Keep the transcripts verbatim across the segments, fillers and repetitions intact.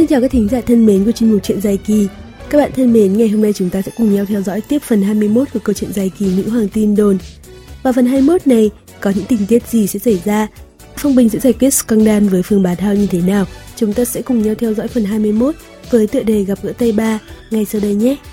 Xin chào các thính giả thân mến của chuyên mục Chuyện Dài Kỳ. Các bạn thân mến, ngày hôm nay chúng ta sẽ cùng nhau theo dõi tiếp phần hai mươi mốt của câu chuyện dài kỳ Nữ Hoàng Tin Đồn. Và phần hai mươi mốt này có những tình tiết gì sẽ xảy ra? Phong Bình sẽ giải quyết scandal với Phương Bá Thao như thế nào? Chúng ta sẽ cùng nhau theo dõi phần hai mươi mốt với tựa đề Gặp gỡ Tây Ba ngay sau đây nhé.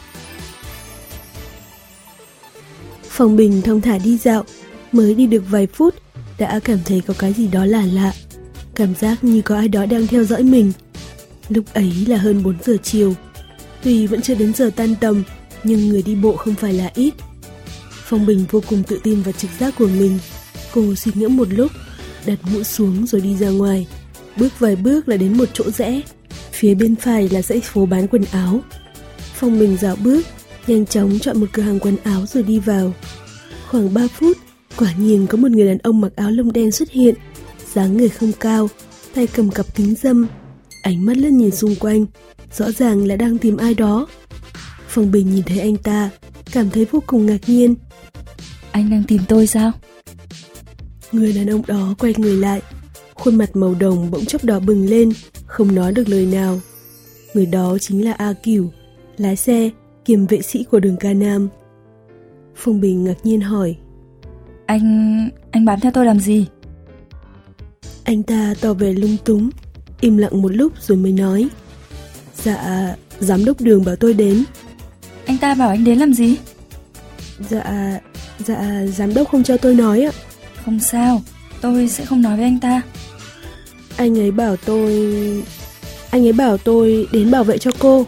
Phong Bình thong thả đi dạo, mới đi được vài phút đã cảm thấy có cái gì đó lạ lạ. Cảm giác như có ai đó đang theo dõi mình. Lúc ấy là hơn bốn giờ chiều. Tuy vẫn chưa đến giờ tan tầm, nhưng người đi bộ không phải là ít. Phong Bình vô cùng tự tin vào trực giác của mình. Cô suy nghĩ một lúc, đặt mũ xuống rồi đi ra ngoài. Bước vài bước là đến một chỗ rẽ. Phía bên phải là dãy phố bán quần áo. Phong Bình dạo bước, nhanh chóng chọn một cửa hàng quần áo rồi đi vào. Khoảng ba phút, quả nhiên có một người đàn ông mặc áo lông đen xuất hiện. Dáng người không cao, tay cầm cặp kính râm, ánh mắt lướt nhìn xung quanh, rõ ràng là đang tìm ai đó. Phong Bình nhìn thấy anh ta, cảm thấy vô cùng ngạc nhiên. Anh đang tìm tôi sao? Người đàn ông đó quay người lại, khuôn mặt màu đồng bỗng chốc đỏ bừng lên, không nói được lời nào. Người đó chính là A Cửu, lái xe kiêm vệ sĩ của đường Ca Nam. Phong Bình ngạc nhiên hỏi: Anh... anh bám theo tôi làm gì? Anh ta tỏ vẻ lung túng, im lặng một lúc rồi mới nói: Dạ, giám đốc đường bảo tôi đến. Anh ta bảo anh đến làm gì? Dạ, dạ, giám đốc không cho tôi nói ạ. Không sao, tôi sẽ không nói với anh ta. Anh ấy bảo tôi... Anh ấy bảo tôi đến bảo vệ cho cô.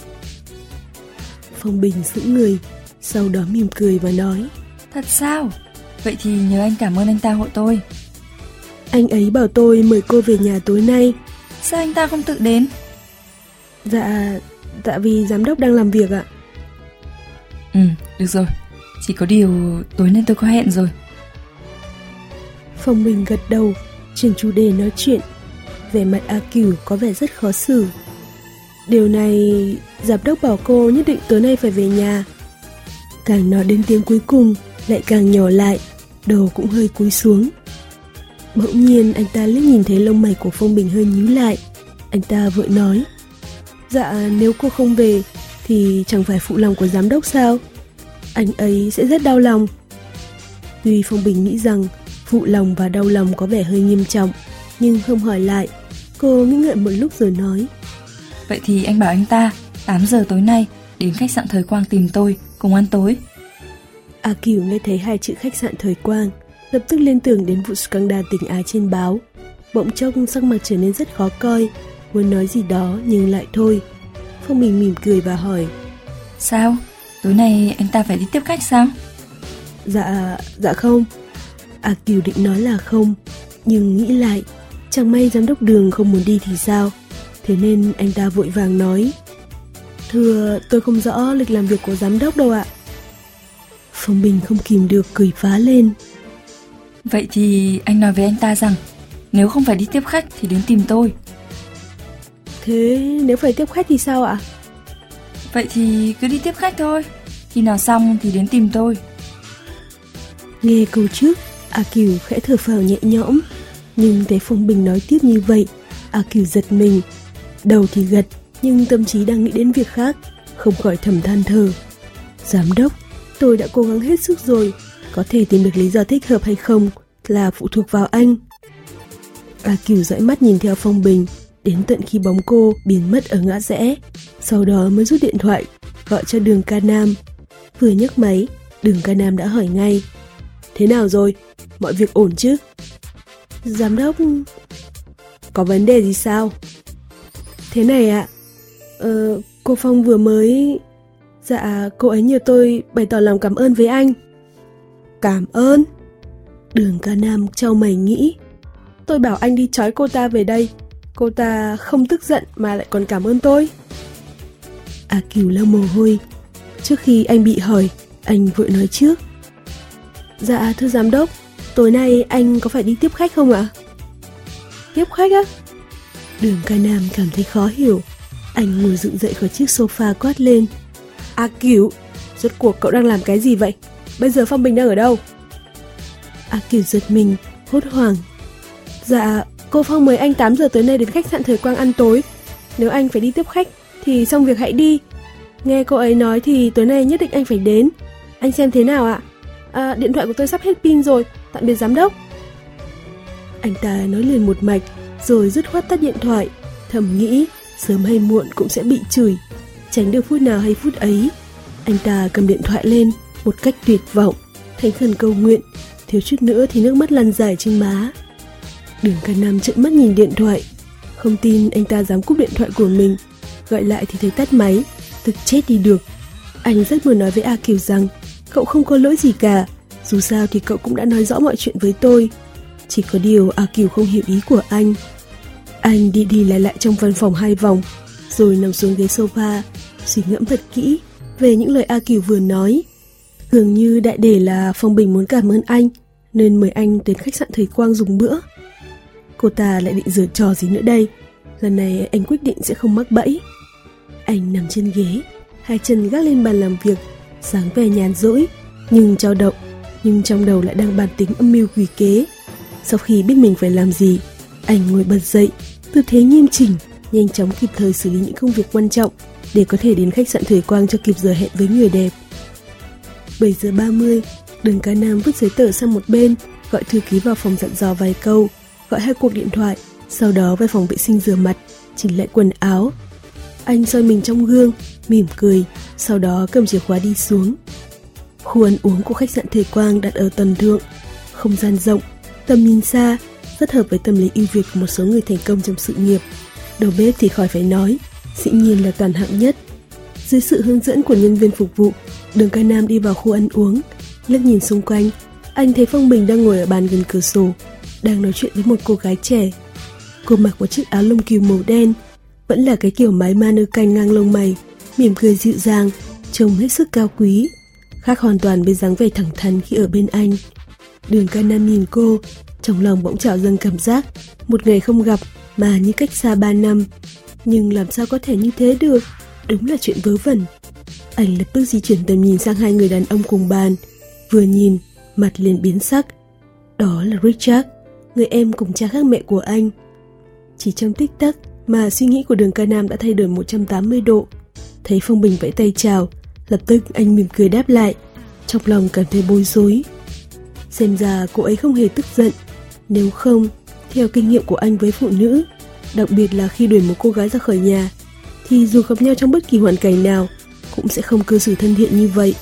Phong Bình sững người, sau đó mỉm cười và nói: Thật sao? Vậy thì nhờ anh cảm ơn anh ta hộ tôi. Anh ấy bảo tôi mời cô về nhà tối nay. Sao anh ta không tự đến? Dạ, dạ vì giám đốc đang làm việc ạ. Ừ, được rồi. Chỉ có điều tối nay tôi có hẹn rồi. Phong Bình gật đầu, chuyển chủ đề nói chuyện. Vẻ mặt A Cửu có vẻ rất khó xử. Điều này, giám đốc bảo cô nhất định tối nay phải về nhà. Càng nói đến tiếng cuối cùng, lại càng nhỏ lại, đầu cũng hơi cúi xuống. Bỗng nhiên anh ta liếc nhìn thấy lông mày của Phong Bình hơi nhíu lại. Anh ta vội nói: Dạ, nếu cô không về thì chẳng phải phụ lòng của giám đốc sao? Anh ấy sẽ rất đau lòng. Tuy Phong Bình nghĩ rằng phụ lòng và đau lòng có vẻ hơi nghiêm trọng, nhưng không hỏi lại. Cô nghĩ ngợi một lúc rồi nói: Vậy thì anh bảo anh ta tám giờ tối nay đến khách sạn Thời Quang tìm tôi, cùng ăn tối. A Cửu nghe thấy hai chữ khách sạn Thời Quang, lập tức liên tưởng đến vụ scandal tình ái trên báo. Bỗng chốc sắc mặt trở nên rất khó coi, muốn nói gì đó nhưng lại thôi. Phong Bình mỉm cười và hỏi: Sao? Tối nay anh ta phải đi tiếp khách sao? Dạ, dạ không. A Cửu định nói là không, nhưng nghĩ lại, chẳng may giám đốc đường không muốn đi thì sao? Thế nên anh ta vội vàng nói: Thưa, tôi không rõ lịch làm việc của giám đốc đâu ạ. Phong Bình không kìm được cười phá lên: Vậy thì anh nói với anh ta rằng nếu không phải đi tiếp khách thì đến tìm tôi. Thế nếu phải tiếp khách thì sao ạ? Vậy thì cứ đi tiếp khách thôi, khi nào xong thì đến tìm tôi. Nghe câu trước, A Cửu khẽ thở phào nhẹ nhõm, nhưng thấy Phong Bình nói tiếp như vậy, A Cửu giật mình. Đầu thì gật, nhưng tâm trí đang nghĩ đến việc khác, không khỏi thầm than thở: Giám đốc, tôi đã cố gắng hết sức rồi, có thể tìm được lý do thích hợp hay không là phụ thuộc vào anh. A Cửu dõi mắt nhìn theo Phong Bình đến tận khi bóng cô biến mất ở ngã rẽ, sau đó mới rút điện thoại gọi cho đường Ca Nam. Vừa nhấc máy, đường Ca Nam đã hỏi ngay: Thế nào rồi? Mọi việc ổn chứ? Giám đốc... Có vấn đề gì sao? Thế này ạ, ờ, cô Phong vừa mới... Dạ, cô ấy nhờ tôi bày tỏ lòng cảm ơn với anh. Cảm ơn? Đường Ca Nam chau mày nghĩ: Tôi bảo anh đi trói cô ta về đây, cô ta không tức giận mà lại còn cảm ơn tôi. A Cửu lau mồ hôi. Trước khi anh bị hỏi, anh vội nói trước: Dạ thưa giám đốc, tối nay anh có phải đi tiếp khách không ạ? Tiếp khách á? Đường Ca Nam cảm thấy khó hiểu. Anh ngồi dựng dậy khỏi chiếc sofa quát lên: A Cửu, rốt cuộc cậu đang làm cái gì vậy? Bây giờ Phong Bình đang ở đâu? A Cửu giật mình, hốt hoảng: Dạ, cô Phong mời anh tám giờ tới đây đến khách sạn Thời Quang ăn tối. nếu anh phải đi tiếp khách thì xong việc hãy đi. Nghe cô ấy nói thì tối nay nhất định anh phải đến. Anh xem thế nào ạ? À, điện thoại của tôi sắp hết pin rồi, tạm biệt giám đốc. Anh ta nói liền một mạch, rồi dứt khoát tắt điện thoại, thầm nghĩ sớm hay muộn cũng sẽ bị chửi, tránh được phút nào hay phút ấy. Anh ta cầm điện thoại lên một cách tuyệt vọng, thành khẩn cầu nguyện, thiếu chút nữa thì nước mắt lăn dài trên má. Đường Ca Nam trợn mắt nhìn điện thoại, không tin anh ta dám cúp điện thoại của mình. Gọi lại thì thấy tắt máy, tức chết đi được. Anh rất muốn nói với A Kiều rằng cậu không có lỗi gì cả, dù sao thì cậu cũng đã nói rõ mọi chuyện với tôi. Chỉ có điều A Kiều không hiểu ý của anh. Anh đi đi lại lại trong văn phòng hai vòng, rồi nằm xuống ghế sofa, suy ngẫm thật kỹ về những lời A Kiều vừa nói. Dường như đại để là Phong Bình muốn cảm ơn anh, nên mời anh đến khách sạn Thời Quang dùng bữa. Cô ta lại định giở trò gì nữa đây? Lần này anh quyết định sẽ không mắc bẫy. Anh nằm trên ghế, hai chân gác lên bàn làm việc, dáng vẻ nhàn rỗi nhưng dao động, nhưng trong đầu lại đang bàn tính âm mưu quỷ kế. Sau khi biết mình phải làm gì, anh ngồi bật dậy, tư thế nghiêm chỉnh, nhanh chóng kịp thời xử lý những công việc quan trọng để có thể đến khách sạn Thời Quang cho kịp giờ hẹn với người đẹp. bảy giờ ba mươi, Đường Ca Nam vứt giấy tờ sang một bên, gọi thư ký vào phòng dặn dò vài câu, gọi hai cuộc điện thoại, sau đó về phòng vệ sinh rửa mặt, chỉnh lại quần áo. Anh soi mình trong gương, mỉm cười, sau đó cầm chìa khóa đi xuống. Khu ăn uống của khách sạn Thời Quang đặt ở tầng thượng, không gian rộng, tầm nhìn xa, rất hợp với tâm lý ưu việt của một số người thành công trong sự nghiệp. Đầu bếp thì khỏi phải nói, dĩ nhiên là toàn hạng nhất. Dưới sự hướng dẫn của nhân viên phục vụ, Đường Ca Nam đi vào khu ăn uống, liếc nhìn xung quanh, anh thấy Phong Bình đang ngồi ở bàn gần cửa sổ, đang nói chuyện với một cô gái trẻ. Cô mặc một chiếc áo lông cừu màu đen, vẫn là cái kiểu mái mannequin ngang lông mày, mỉm cười dịu dàng, trông hết sức cao quý, khác hoàn toàn với dáng vẻ thẳng thắn khi ở bên anh. Đường Ca Nam nhìn cô, trong lòng bỗng trào dâng cảm giác một ngày không gặp mà như cách xa ba năm. Nhưng làm sao có thể như thế được, đúng là chuyện vớ vẩn. Anh lập tức di chuyển tầm nhìn sang hai người đàn ông cùng bàn, vừa nhìn, mặt liền biến sắc. Đó là Richard, người em cùng cha khác mẹ của anh. Chỉ trong tích tắc mà suy nghĩ của Đường Ca Nam đã thay đổi một trăm tám mươi độ. Thấy Phong Bình vẫy tay chào, lập tức anh mỉm cười đáp lại, trong lòng cảm thấy bối rối. Xem ra cô ấy không hề tức giận. Nếu không, theo kinh nghiệm của anh với phụ nữ, đặc biệt là khi đuổi một cô gái ra khỏi nhà, thì dù gặp nhau trong bất kỳ hoàn cảnh nào cũng sẽ không cư xử thân thiện như vậy.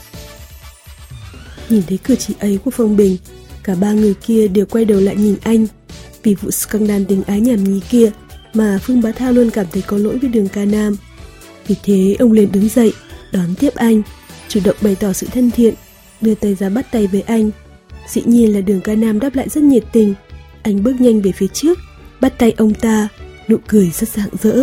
Nhìn thấy cử chỉ ấy của Phong Bình, cả ba người kia đều quay đầu lại nhìn anh. Vì vụ scandal tình ái nhảm nhí kia mà Phương Bá Thao luôn cảm thấy có lỗi với Đường Ca Nam. Vì thế ông liền đứng dậy, đón tiếp anh, chủ động bày tỏ sự thân thiện, đưa tay ra bắt tay với anh. Dĩ nhiên là Đường Ca Nam đáp lại rất nhiệt tình. Anh bước nhanh về phía trước, bắt tay ông ta, nụ cười rất rạng rỡ.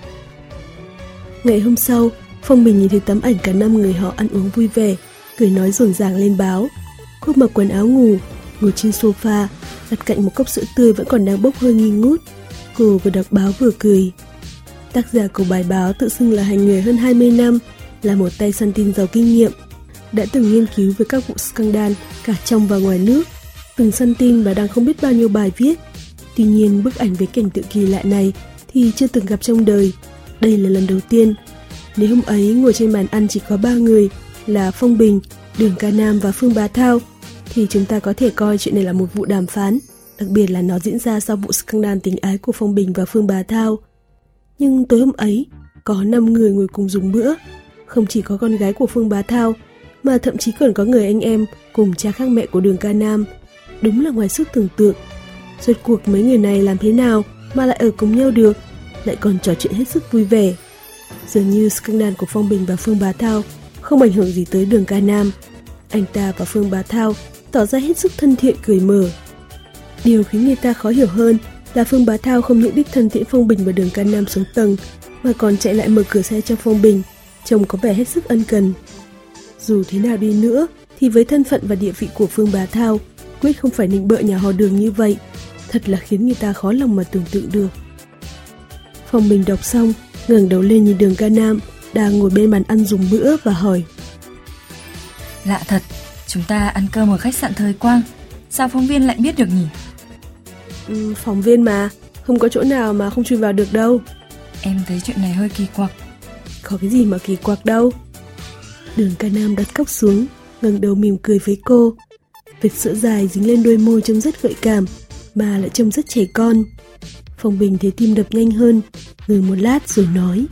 Ngày hôm sau, Phong Bình nhìn thấy tấm ảnh cả năm người họ ăn uống vui vẻ, cười nói rộn ràng lên báo. Cô mặc quần áo ngủ, ngồi trên sofa, đặt cạnh một cốc sữa tươi vẫn còn đang bốc hơi nghi ngút. Cô vừa đọc báo vừa cười. Tác giả của bài báo tự xưng là hành nghề hơn hai mươi năm, là một tay săn tin giàu kinh nghiệm, đã từng nghiên cứu về các vụ scandal cả trong và ngoài nước, từng săn tin và đang không biết bao nhiêu bài viết. Tuy nhiên bức ảnh với cảnh tượng kỳ lạ này thì chưa từng gặp trong đời. Đây là lần đầu tiên. Nếu hôm ấy ngồi trên bàn ăn chỉ có ba người là Phong Bình, Đường Ca Nam và Phương Bá Thao, thì chúng ta có thể coi chuyện này là một vụ đàm phán, đặc biệt là nó diễn ra sau vụ scandal tình ái của Phong Bình và Phương Bá Thao. Nhưng tối hôm ấy, có năm người ngồi cùng dùng bữa, không chỉ có con gái của Phương Bá Thao, mà thậm chí còn có người anh em cùng cha khác mẹ của Đường Ca Nam. Đúng là ngoài sức tưởng tượng. Rốt cuộc mấy người này làm thế nào mà lại ở cùng nhau được, lại còn trò chuyện hết sức vui vẻ. Dường như scandal của Phong Bình và Phương Bá Thao không ảnh hưởng gì tới Đường Ca Nam. Anh ta và Phương Bá Thao tỏ ra hết sức thân thiện cười mở. Điều khiến người ta khó hiểu hơn là Phương Bá Thao không những đích thân tiễn Phong Bình và Đường Ca Nam xuống tầng, mà còn chạy lại mở cửa xe cho Phong Bình, trông có vẻ hết sức ân cần. Dù thế nào đi nữa thì với thân phận và địa vị của Phương Bá Thao, quyết không phải nịnh bợ nhà họ Đường như vậy. Thật là khiến người ta khó lòng mà tưởng tượng được. Phong Bình đọc xong, ngẩng đầu lên nhìn Đường Ca Nam đang ngồi bên bàn ăn dùng bữa và hỏi: Lạ thật, chúng ta ăn cơm ở khách sạn Thời Quang, sao phóng viên lại biết được nhỉ? Ừ, phóng viên mà, không có chỗ nào mà không chui vào được đâu. Em thấy chuyện này hơi kỳ quặc. Có cái gì mà kỳ quặc đâu. Đường Ca Nam đặt cốc xuống, ngẩng đầu mỉm cười với cô. Vệt sữa dài dính lên đôi môi trông rất gợi cảm, mà lại trông rất trẻ con. Phong Bình thấy tim đập nhanh hơn, ngừng một lát rồi nói.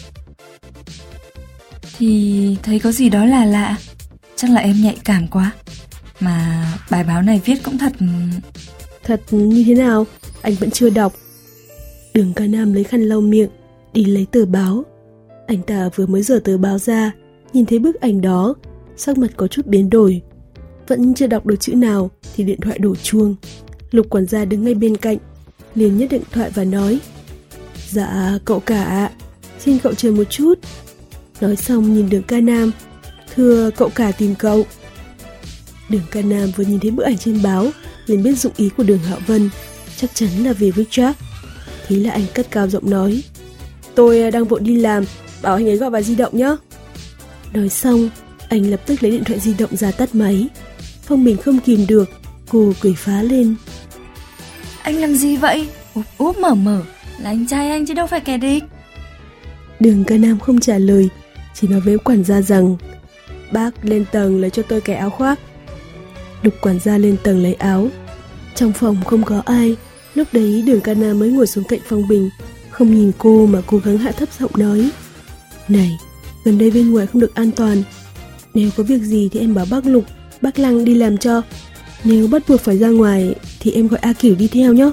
Thì thấy có gì đó là lạ. Chắc là em nhạy cảm quá. Mà bài báo này viết cũng thật... Thật như thế nào? Anh vẫn chưa đọc. Đường Ca Nam lấy khăn lau miệng, đi lấy tờ báo. Anh ta vừa mới giở tờ báo ra, nhìn thấy bức ảnh đó, sắc mặt có chút biến đổi. Vẫn chưa đọc được chữ nào thì điện thoại đổ chuông. Lục quản gia đứng ngay bên cạnh, liền nhấc điện thoại và nói. Dạ cậu cả ạ, xin cậu chờ một chút. Nói xong nhìn Đường Ca Nam. Thưa cậu cả tìm cậu. Đường Ca Nam vừa nhìn thấy bức ảnh trên báo liền biết dụng ý của Đường Hạo Vân, chắc chắn là về Richard. Thế là anh cất cao giọng nói. Tôi đang vội đi làm, bảo anh ấy gọi vào di động nhé. Nói xong, anh lập tức lấy điện thoại di động ra tắt máy. Phong Bình không kìm được, cô cười phá lên. Anh làm gì vậy? Úp úp mở mở, là anh trai anh chứ đâu phải kẻ địch. Đường Ca Nam không trả lời, chỉ nói với quản gia rằng bác lên tầng lấy cho tôi cái áo khoác. Lục quản gia lên tầng lấy áo. Trong phòng không có ai. Lúc đấy Đường Ca Nam mới ngồi xuống cạnh Phong Bình, không nhìn cô mà cố gắng hạ thấp giọng nói. Này, gần đây bên ngoài không được an toàn. Nếu có việc gì thì em bảo bác Lục, bác Lăng đi làm cho. Nếu bắt buộc phải ra ngoài thì em gọi A Cửu đi theo nhé.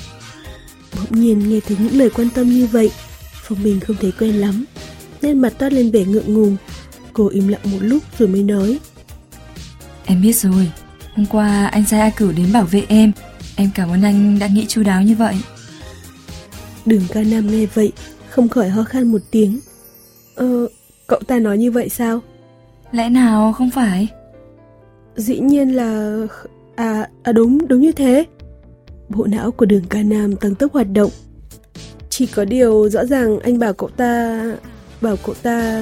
Bỗng nhiên nghe thấy những lời quan tâm như vậy, Phong Bình không thấy quen lắm, nên mặt toát lên vẻ ngượng ngùng. Cô im lặng một lúc rồi mới nói. Em biết rồi, hôm qua anh sai A Cửu đến bảo vệ em. Em cảm ơn anh đã nghĩ chu đáo như vậy. Đường Ca Nam nghe vậy không khỏi ho khan một tiếng. Ờ, cậu ta nói như vậy sao? Lẽ nào không phải? Dĩ nhiên là... À, à đúng, đúng như thế. Bộ não của Đường Ca Nam tăng tốc hoạt động. Chỉ có điều rõ ràng anh bảo cậu ta... Bảo cậu ta...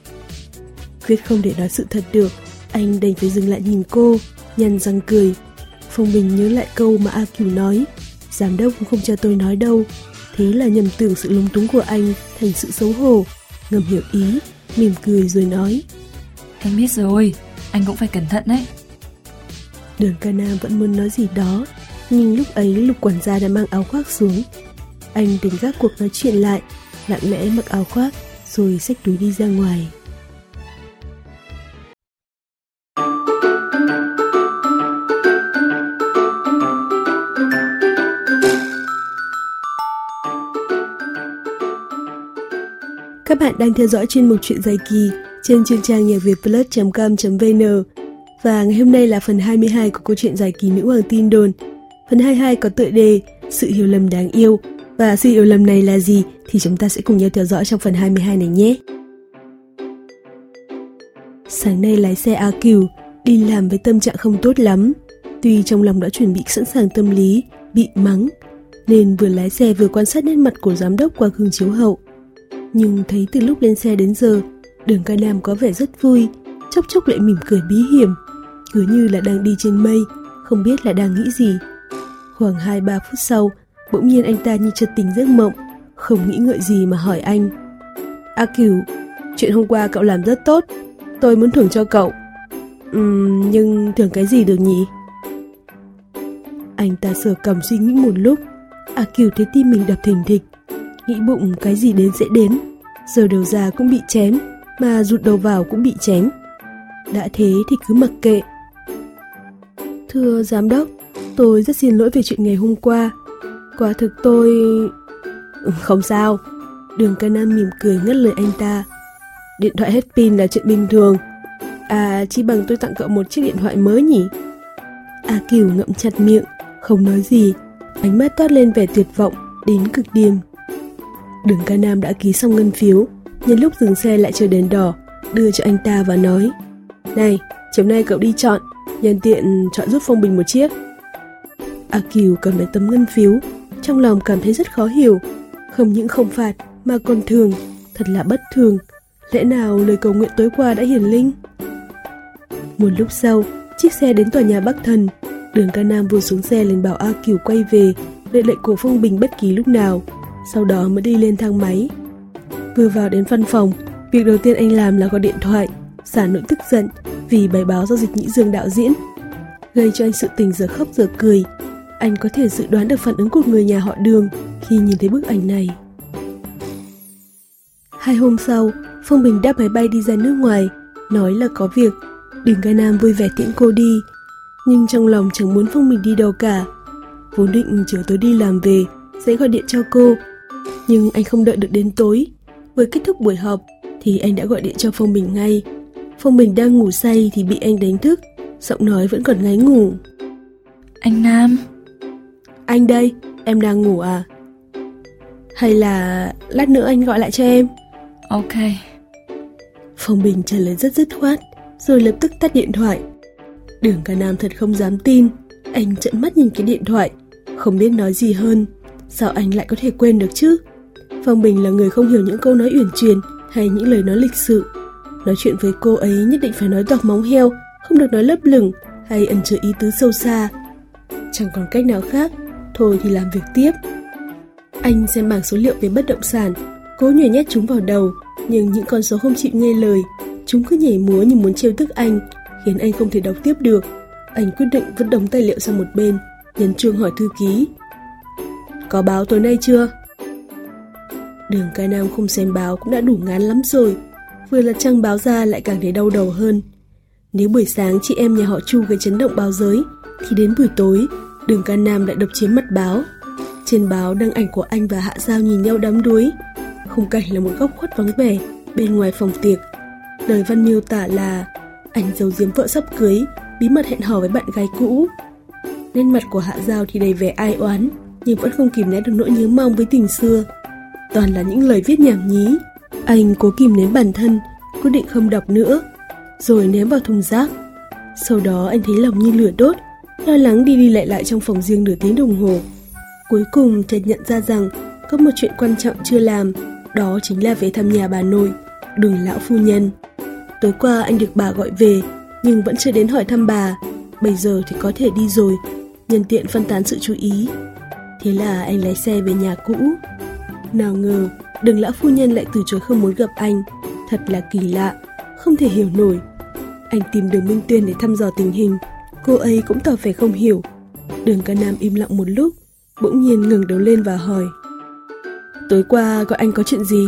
Quyết không để nói sự thật được, anh đành phải dừng lại nhìn cô, nhăn răng cười. Phong Bình nhớ lại câu mà A Cửu nói, giám đốc cũng không cho tôi nói đâu. Thế là nhầm tưởng sự lúng túng của anh thành sự xấu hổ, ngầm hiểu ý, mỉm cười rồi nói. Em biết rồi, anh cũng phải cẩn thận đấy. Đường Ca Nam vẫn muốn nói gì đó, nhưng lúc ấy Lục quản gia đã mang áo khoác xuống. Anh tính gác cuộc nói chuyện lại, lặng lẽ mặc áo khoác rồi xách túi đi ra ngoài. Các bạn đang theo dõi chuyên mục Chuyện dài kỳ trên chuyên trang nhạc việt plus chấm com chấm vn. Và ngày hôm nay là phần hai mươi hai của câu chuyện dài kỳ Nữ Hoàng Tin Đồn. Phần hai mươi hai có tựa đề Sự hiểu lầm đáng yêu. Và sự hiểu lầm này là gì thì chúng ta sẽ cùng nhau theo dõi trong phần hai mươi hai này nhé. Sáng nay lái xe A Cửu đi làm với tâm trạng không tốt lắm. Tuy trong lòng đã chuẩn bị sẵn sàng tâm lý bị mắng, nên vừa lái xe vừa quan sát nét mặt của giám đốc qua gương chiếu hậu. Nhưng thấy từ lúc lên xe đến giờ, Đường Ca Nam có vẻ rất vui, chốc chốc lại mỉm cười bí hiểm, cứ như là đang đi trên mây, không biết là đang nghĩ gì. Khoảng hai ba phút sau, bỗng nhiên anh ta như chợt tỉnh giấc mộng, không nghĩ ngợi gì mà hỏi anh. A Cửu, chuyện hôm qua cậu làm rất tốt, tôi muốn thưởng cho cậu. Ừm, nhưng thưởng cái gì được nhỉ? Anh ta sờ cằm suy nghĩ một lúc. A Cửu thấy tim mình đập thình thịch, nghĩ bụng cái gì đến sẽ đến, giờ đầu ra cũng bị chém, mà rụt đầu vào cũng bị chém. Đã thế thì cứ mặc kệ. Thưa giám đốc, tôi rất xin lỗi về chuyện ngày hôm qua. Quả thực tôi... Không sao. Đường Ca Nam mỉm cười ngắt lời anh ta. Điện thoại hết pin là chuyện bình thường. À, chi bằng tôi tặng cậu một chiếc điện thoại mới nhỉ? A Cửu ngậm chặt miệng, không nói gì, ánh mắt toát lên vẻ tuyệt vọng đến cực điểm. Đường Ca Nam đã ký xong ngân phiếu, nhân lúc dừng xe lại chờ đèn đỏ, đưa cho anh ta và nói. Này, chiều nay cậu đi chọn, nhân tiện chọn giúp Phong Bình một chiếc. A Cửu cầm lấy tấm ngân phiếu, trong lòng cảm thấy rất khó hiểu. Không những không phạt mà còn thường, thật là bất thường. Lẽ nào lời cầu nguyện tối qua đã hiển linh? Một lúc sau, chiếc xe đến tòa nhà Bắc Thần. Đường Ca Nam vừa xuống xe liền bảo A Cửu quay về, đợi lệnh của Phong Bình bất kỳ lúc nào. sau đó mới đi lên thang máy. Vừa vào đến văn phòng, việc đầu tiên anh làm là gọi điện thoại, xả nỗi tức giận vì bài báo do Dịch Nhĩ Dương đạo diễn, gây cho anh sự tình giờ khóc giờ cười. Anh có thể dự đoán được phản ứng của người nhà họ Đường khi nhìn thấy bức ảnh này. Hai hôm sau, Phong Bình đáp máy bay đi ra nước ngoài, nói là có việc. Đường Ca Nam vui vẻ tiễn cô đi, nhưng trong lòng chẳng muốn Phong Bình đi đâu cả. Vốn định chiều tối đi làm về sẽ gọi điện cho cô, nhưng anh không đợi được đến tối. Vừa kết thúc buổi họp thì anh đã gọi điện cho Phong Bình ngay. Phong Bình đang ngủ say thì bị anh đánh thức, giọng nói vẫn còn ngáy ngủ. Anh Nam. Anh đây, em đang ngủ à? Hay là lát nữa anh gọi lại cho em? Ok. Phong Bình trả lời rất dứt khoát, rồi lập tức tắt điện thoại. Đường Ca Nam thật không dám tin. Anh trợn mắt nhìn cái điện thoại, không biết nói gì hơn. Sao anh lại có thể quên được chứ? Phong Bình là người không hiểu những câu nói uyển chuyển hay những lời nói lịch sự. Nói chuyện với cô ấy nhất định phải nói toạc móng heo, không được nói lấp lửng hay ẩn chứa ý tứ sâu xa. Chẳng còn cách nào khác, thôi thì làm việc tiếp. Anh xem bảng số liệu về bất động sản, cố nhồi nhét chúng vào đầu, nhưng những con số không chịu nghe lời. Chúng cứ nhảy múa như muốn trêu tức anh, khiến anh không thể đọc tiếp được. Anh quyết định vứt đống tài liệu sang một bên, nhấn chuông hỏi thư ký. Có báo tối nay chưa? Đường Ca Nam không xem báo cũng đã đủ ngán lắm rồi. Vừa lật trang báo ra lại càng thấy đau đầu hơn. Nếu buổi sáng chị em nhà họ Chu gây chấn động báo giới, thì đến buổi tối Đường Ca Nam lại độc chiếm mặt báo. Trên báo đăng ảnh của anh và Hạ Giao nhìn nhau đắm đuối. Khung cảnh là một góc khuất vắng vẻ bên ngoài phòng tiệc. Lời văn miêu tả là anh giấu giếm vợ sắp cưới, bí mật hẹn hò với bạn gái cũ. Nét mặt của Hạ Giao thì đầy vẻ ai oán, nhưng vẫn không kìm nén được nỗi nhớ mong với tình xưa. Toàn là những lời viết nhảm nhí. Anh cố kìm nén bản thân, quyết định không đọc nữa, rồi ném vào thùng rác. Sau đó anh thấy lòng như lửa đốt, lo lắng đi đi lại lại trong phòng riêng nửa tiếng đồng hồ. Cuối cùng chợt nhận ra rằng có một chuyện quan trọng chưa làm, đó chính là về thăm nhà bà nội, Đường lão phu nhân. Tối qua anh được bà gọi về, nhưng vẫn chưa đến hỏi thăm bà. Bây giờ thì có thể đi rồi, nhân tiện phân tán sự chú ý. Thế là anh lái xe về nhà cũ. Nào ngờ Đường lão phu nhân lại từ chối không muốn gặp anh. Thật là kỳ lạ, không thể hiểu nổi. Anh tìm Đường Minh Tuyên để thăm dò tình hình, cô ấy cũng tỏ vẻ không hiểu. Đường Ca Nam im lặng một lúc, bỗng nhiên ngẩng đầu lên và hỏi: Tối qua gọi anh có chuyện gì?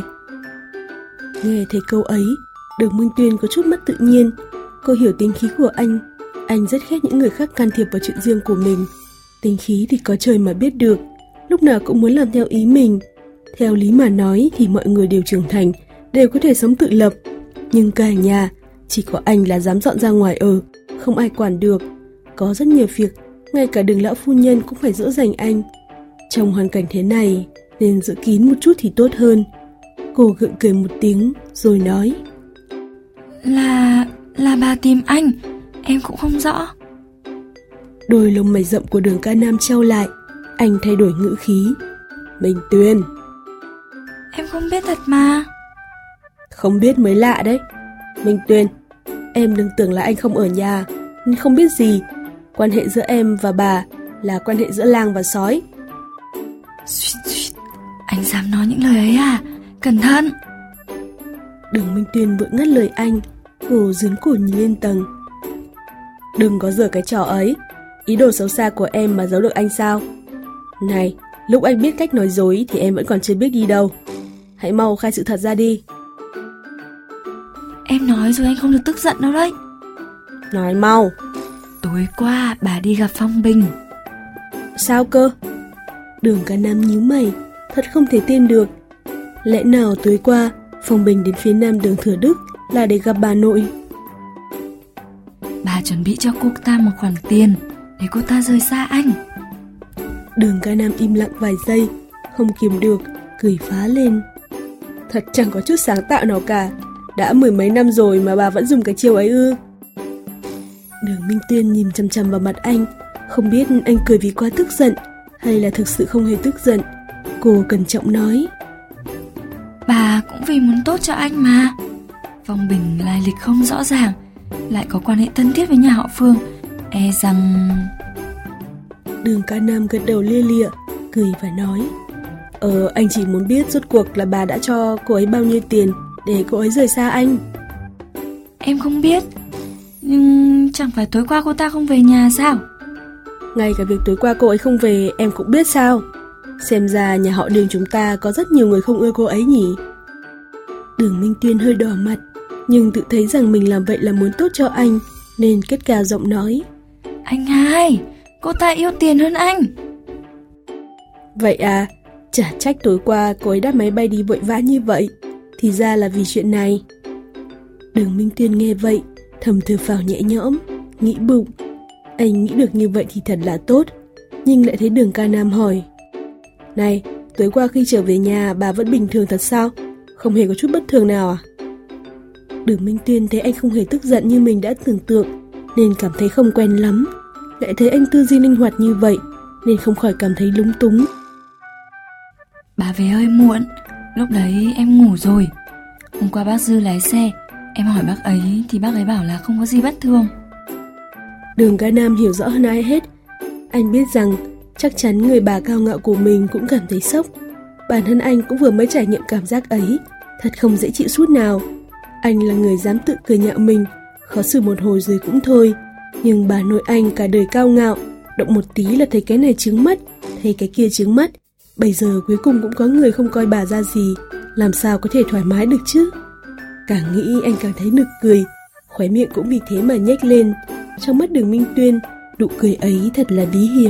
Nghe thấy câu ấy, Đường Minh Tuyên có chút mất tự nhiên. Cô hiểu tính khí của anh. Anh rất ghét những người khác can thiệp vào chuyện riêng của mình. Tính khí thì có trời mà biết được, lúc nào cũng muốn làm theo ý mình. Theo lý mà nói thì mọi người đều trưởng thành, đều có thể sống tự lập. Nhưng cả nhà, chỉ có anh là dám dọn ra ngoài ở, không ai quản được. Có rất nhiều việc, ngay cả Đường lão phu nhân cũng phải dỗ dành anh. Trong hoàn cảnh thế này, nên giữ kín một chút thì tốt hơn. Cô gượng cười một tiếng rồi nói: Là... là bà tìm anh, em cũng không rõ. Đôi lông mày rậm của Đường Ca Nam trao lại. Anh thay đổi ngữ khí: Minh Tuyên. Em không biết thật mà. Không biết mới lạ đấy. Minh Tuyên, em đừng tưởng là anh không ở nhà nên không biết gì. Quan hệ giữa em và bà là quan hệ giữa lang và sói. Xuyệt, xuyệt. Anh dám nói những lời ấy à? Cẩn thận. Đường Minh Tuyên vội ngắt lời anh. Cô giương cổ nhìn lên tầng. Đừng có giở cái trò ấy. Ý đồ xấu xa của em mà giấu được anh sao? Này, lúc anh biết cách nói dối thì em vẫn còn chưa biết đi đâu. Hãy mau khai sự thật ra đi. Em nói rồi, anh không được tức giận đâu đấy. Nói mau. Tối qua bà đi gặp Phong Bình. Sao cơ? Đường Ca Nam nhíu mày, thật không thể tin được. Lẽ nào tối qua Phong Bình đến phía nam đường Thừa Đức là để gặp bà nội? Bà chuẩn bị cho cô ta một khoản tiền để cô ta rời xa anh. Đường Ca Nam im lặng vài giây, không kìm được, cười phá lên. Thật chẳng có chút sáng tạo nào cả. Đã mười mấy năm rồi mà bà vẫn dùng cái chiêu ấy ư? Đường Minh Tuyên nhìn chằm chằm vào mặt anh, không biết anh cười vì quá tức giận hay là thực sự không hề tức giận. Cô cẩn trọng nói: Bà cũng vì muốn tốt cho anh mà. Phong Bình lai lịch không rõ ràng, lại có quan hệ thân thiết với nhà họ Phương, e rằng... Đường Ca Nam gật đầu lia lịa, cười và nói: Ờ, anh chỉ muốn biết rốt cuộc là bà đã cho cô ấy bao nhiêu tiền để cô ấy rời xa anh. Em không biết. Nhưng chẳng phải tối qua cô ta không về nhà sao? Ngay cả việc tối qua cô ấy không về em cũng biết sao? Xem ra nhà họ Đường chúng ta có rất nhiều người không ưa cô ấy nhỉ? Đường Minh Tuyên hơi đỏ mặt, nhưng tự thấy rằng mình làm vậy là muốn tốt cho anh, nên cất cao giọng nói: Anh hai, cô ta yêu tiền hơn anh. Vậy à, chả trách tối qua cô ấy đáp máy bay đi vội vã như vậy. Thì ra là vì chuyện này. Đường Minh Tuyên nghe vậy, thầm thở phào nhẹ nhõm, nghĩ bụng: anh nghĩ được như vậy thì thật là tốt. Nhưng lại thấy Đường Ca Nam hỏi: Này, tối qua khi trở về nhà bà vẫn bình thường thật sao? Không hề có chút bất thường nào à? Đường Minh Tuyên thấy anh không hề tức giận như mình đã tưởng tượng, nên cảm thấy không quen lắm. Lại thấy anh tư duy linh hoạt như vậy, nên không khỏi cảm thấy lúng túng. Bà về hơi muộn, lúc đấy em ngủ rồi. Hôm qua bác Dư lái xe, em hỏi bác ấy thì bác ấy bảo là không có gì bất thường. Đường Ca Nam hiểu rõ hơn ai hết. Anh biết rằng chắc chắn người bà cao ngạo của mình cũng cảm thấy sốc. Bản thân anh cũng vừa mới trải nghiệm cảm giác ấy, thật không dễ chịu chút nào. Anh là người dám tự cười nhạo mình, khó xử một hồi rồi cũng thôi. Nhưng bà nội anh cả đời cao ngạo, động một tí là thấy cái này chướng mắt, thấy cái kia chướng mắt. Bây giờ cuối cùng cũng có người không coi bà ra gì, làm sao có thể thoải mái được chứ? Càng nghĩ anh càng thấy nực cười, khóe miệng cũng vì thế mà nhếch lên. Trong mắt Đường Minh Tuyên, nụ cười ấy thật là bí hiểm.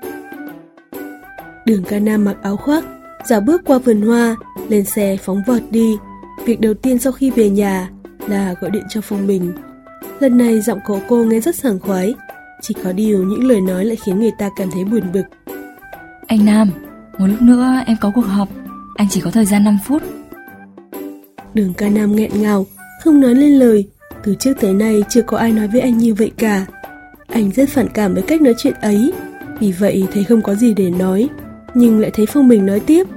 Đường Ca Nam mặc áo khoác, dạo bước qua vườn hoa, lên xe phóng vọt đi. Việc đầu tiên sau khi về nhà là gọi điện cho Phong Bình. Lần này giọng của cô nghe rất sảng khoái, chỉ có điều những lời nói lại khiến người ta cảm thấy buồn bực. Anh Nam, một lúc nữa em có cuộc họp, anh chỉ có thời gian năm phút. Đường Ca Nam nghẹn ngào, không nói lên lời. Từ trước tới nay chưa có ai nói với anh như vậy cả. Anh rất phản cảm với cách nói chuyện ấy, vì vậy thấy không có gì để nói. Nhưng lại thấy Phong Bình nói tiếp: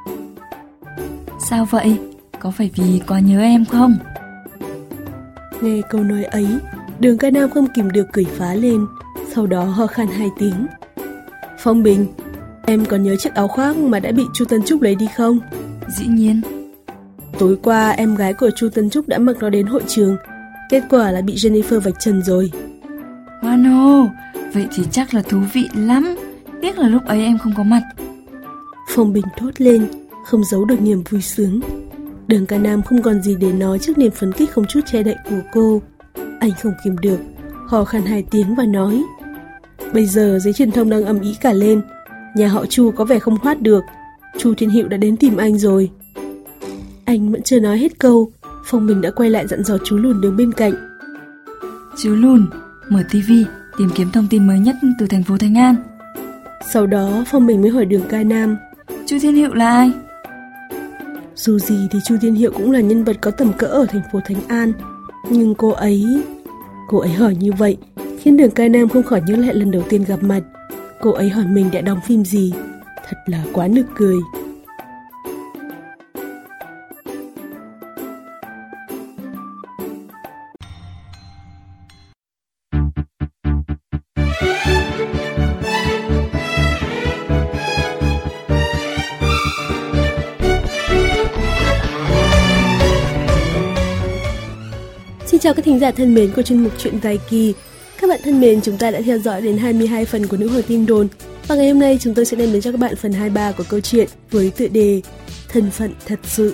Sao vậy? Có phải vì quá nhớ em không? Nghe câu nói ấy, Đường Ca Nam không kìm được cười phá lên, sau đó ho khan hai tiếng. Phong Bình, em còn nhớ chiếc áo khoác mà đã bị Chu Tân Trúc lấy đi không? Dĩ nhiên. Tối qua em gái của Chu Tân Trúc đã mặc nó đến hội trường, kết quả là bị Jennifer vạch trần rồi. Wow, vậy thì chắc là thú vị lắm. Tiếc là lúc ấy em không có mặt. Phong Bình thốt lên, không giấu được niềm vui sướng. Đường Ca Nam không còn gì để nói trước niềm phấn khích không chút che đậy của cô. Anh không kìm được, hò khan hai tiếng và nói: Bây giờ giới truyền thông đang ầm ĩ cả lên, nhà họ Chu có vẻ không thoát được. Chu Thiên Hiệu đã đến tìm anh rồi. Anh vẫn chưa nói hết câu, Phong Bình đã quay lại dặn dò chú Lùn đứng bên cạnh: Chú Lùn, mở tivi, tìm kiếm thông tin mới nhất từ thành phố Thành An. Sau đó Phong Bình mới hỏi Đường Ca Nam: Chu Thiên Hiệu là ai? Dù gì thì Chu Thiên Hiệu cũng là nhân vật có tầm cỡ ở thành phố Thành An. Nhưng cô ấy... Cô ấy hỏi như vậy khiến Đường Ca Nam không khỏi nhớ lại lần đầu tiên gặp mặt. Cô ấy hỏi mình đã đóng phim gì. Thật là quá nực cười. Xin chào các thính giả thân mến của chuyên mục Chuyện Dài Kỳ. Các bạn thân mến, chúng ta đã theo dõi đến hai mươi hai phần của Nữ Hoàng Tin Đồn. Và ngày hôm nay chúng tôi sẽ đem đến cho các bạn phần hai mươi ba của câu chuyện với tựa đề Thân phận thật sự.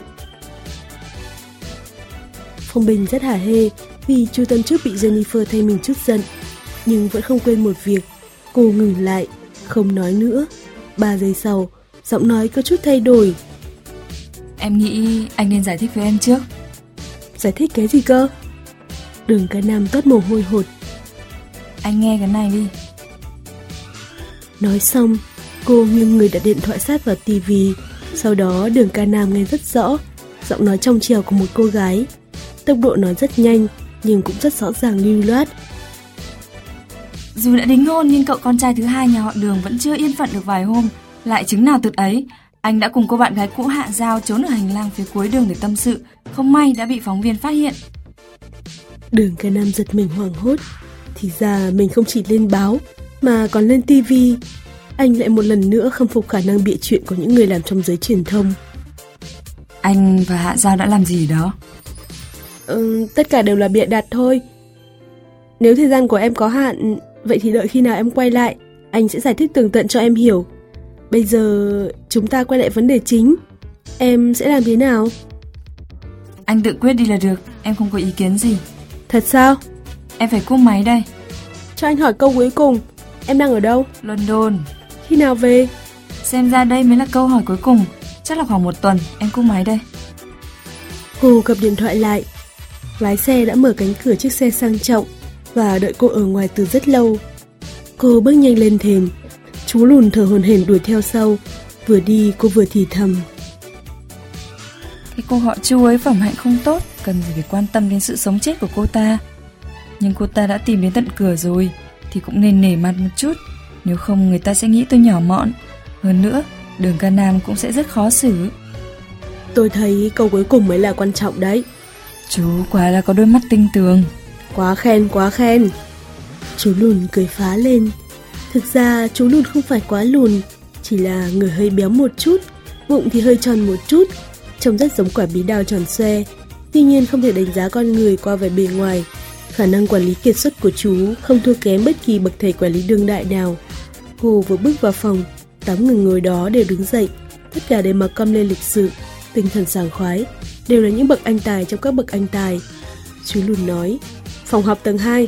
Phong Bình rất hả hê vì Chu Tân Trúc bị Jennifer thay mình chút giận. Nhưng vẫn không quên một việc. Cô ngừng lại, không nói nữa. Ba giây sau, giọng nói có chút thay đổi. Em nghĩ anh nên giải thích với em trước. Giải thích cái gì cơ? Đường Ca Nam toát mồ hôi hột. Anh nghe cái này đi. Nói xong, cô nghiêng người đặt điện thoại sát vào tivi. Sau đó Đường Ca Nam nghe rất rõ giọng nói trong trẻo của một cô gái. Tốc độ nói rất nhanh, nhưng cũng rất rõ ràng lưu loát. Dù đã đính hôn nhưng cậu con trai thứ hai nhà họ Đường vẫn chưa yên phận được vài hôm. Lại chứng nào tật ấy, anh đã cùng cô bạn gái cũ Hạ Giao trốn ở hành lang phía cuối đường để tâm sự. Không may đã bị phóng viên phát hiện. Đường Ca Nam giật mình hoảng hốt. Thì ra mình không chỉ lên báo mà còn lên tivi. anh lại một lần nữa khâm phục khả năng bịa chuyện của những người làm trong giới truyền thông. Anh và Hạ Giao đã làm gì đó? Ừ, tất cả đều là bịa đặt thôi. Nếu thời gian của em có hạn, vậy thì đợi khi nào em quay lại, anh sẽ giải thích tường tận cho em hiểu. Bây giờ chúng ta quay lại vấn đề chính. Em sẽ làm thế nào? Anh tự quyết đi là được, em không có ý kiến gì. Thật sao? Em phải cúp máy đây. Cho anh hỏi câu cuối cùng, em đang ở đâu? London. Khi nào về? Xem ra đây mới là câu hỏi cuối cùng. Chắc là khoảng một tuần, em cúp máy đây. Cô cầm điện thoại lại. Lái xe đã mở cánh cửa chiếc xe sang trọng và đợi cô ở ngoài từ rất lâu. Cô bước nhanh lên thềm. Chú lùn thở hổn hển đuổi theo sau. Vừa đi cô vừa thì thầm. Cái cô họ Chu ấy phẩm hạnh không tốt, cần gì phải quan tâm đến sự sống chết của cô ta. Nhưng cô ta đã tìm đến tận cửa rồi thì cũng nên nể mặt một chút, nếu không người ta sẽ nghĩ tôi nhỏ mọn. Hơn nữa, Đường Ca Nam cũng sẽ rất khó xử. Tôi thấy câu cuối cùng mới là quan trọng đấy. Chú quả là có đôi mắt tinh tường. Quá khen, quá khen. Chú lùn cười phá lên. Thực ra chú lùn không phải quá lùn, chỉ là người hơi béo một chút, bụng thì hơi tròn một chút, trông rất giống quả bí đao tròn xoe. Tuy nhiên không thể đánh giá con người qua vẻ bề ngoài. Khả năng quản lý kiệt xuất của chú không thua kém bất kỳ bậc thầy quản lý đương đại nào. Cô vừa bước vào phòng, tám người ngồi đó đều đứng dậy, tất cả đều mặc căm lên lịch sự, tinh thần sảng khoái, đều là những bậc anh tài trong các bậc anh tài. Chú lùn nói, phòng họp tầng hai.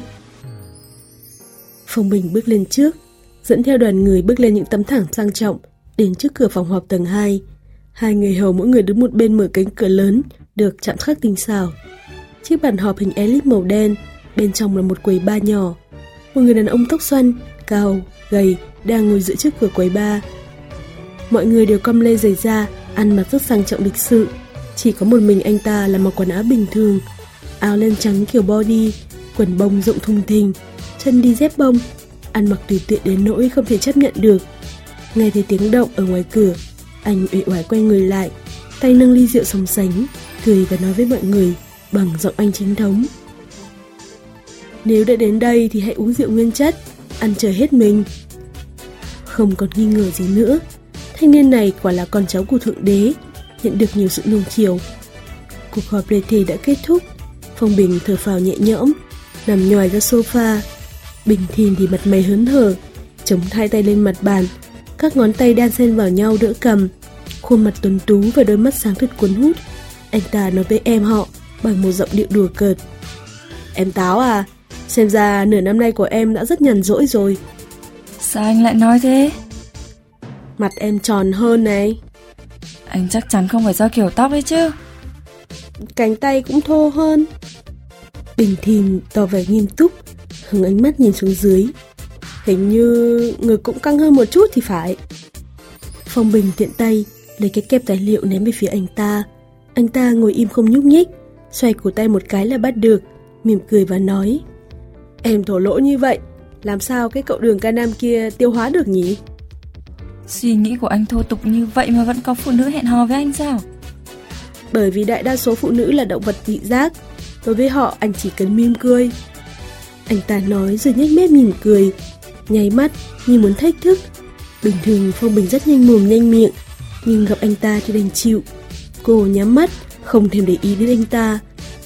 Phong Bình bước lên trước, dẫn theo đoàn người bước lên những tấm thảm sang trọng, đến trước cửa phòng họp tầng hai. Hai người hầu mỗi người đứng một bên mở cánh cửa lớn, được chạm khắc tinh xảo. Chiếc bàn họp hình elip màu đen, bên trong là một quầy bar nhỏ. Một người đàn ông tóc xoăn, cao, gầy, đang ngồi giữa trước cửa quầy bar. Mọi người đều cong lê giày da, ăn mặc rất sang trọng lịch sự. Chỉ có một mình anh ta là mặc quần áo bình thường, áo len trắng kiểu body, quần bông rộng thùng thình, chân đi dép bông, ăn mặc tùy tiện đến nỗi không thể chấp nhận được. Nghe thấy tiếng động ở ngoài cửa, anh uể oải quay người lại, tay nâng ly rượu sóng sánh, cười và nói với mọi người bằng giọng Anh chính thống. Nếu đã đến đây thì hãy uống rượu nguyên chất, ăn chơi hết mình. Không còn nghi ngờ gì nữa, thanh niên này quả là con cháu của Thượng Đế, nhận được nhiều sự nuông chiều. Cuộc họp đề thi đã kết thúc. Phong Bình thở phào nhẹ nhõm, nằm nhoài ra sofa. Bình Thìn thì mặt mày hớn hở, chống hai tay lên mặt bàn, các ngón tay đan xen vào nhau đỡ cầm, khuôn mặt tuấn tú và đôi mắt sáng thật cuốn hút. Anh ta nói với em họ bằng một giọng điệu đùa cợt. Em Táo à, xem ra nửa năm nay của em đã rất nhàn rỗi rồi. Sao anh lại nói thế? Mặt em tròn hơn này. Anh chắc chắn không phải do kiểu tóc đấy chứ. Cánh tay cũng thô hơn. Bình Thìn tỏ vẻ nghiêm túc, hướng ánh mắt nhìn xuống dưới. Hình như người cũng căng hơn một chút thì phải. Phong Bình tiện tay lấy cái kẹp tài liệu ném về phía anh ta. Anh ta ngồi im không nhúc nhích, xoay cổ tay một cái là bắt được, mỉm cười và nói. Em thổ lỗ như vậy, làm sao cái cậu Đường Ca Nam kia tiêu hóa được nhỉ? Suy nghĩ của anh thô tục như vậy mà vẫn có phụ nữ hẹn hò với anh sao? Bởi vì đại đa số phụ nữ là động vật thị giác, đối với họ anh chỉ cần mỉm cười. Anh ta nói rồi nhếch mép mỉm cười, nháy mắt như muốn thách thức. Bình thường Phong Bình rất nhanh mồm nhanh miệng, nhưng gặp anh ta thì đành chịu. Cô nhắm mắt, không thèm để ý đến anh ta.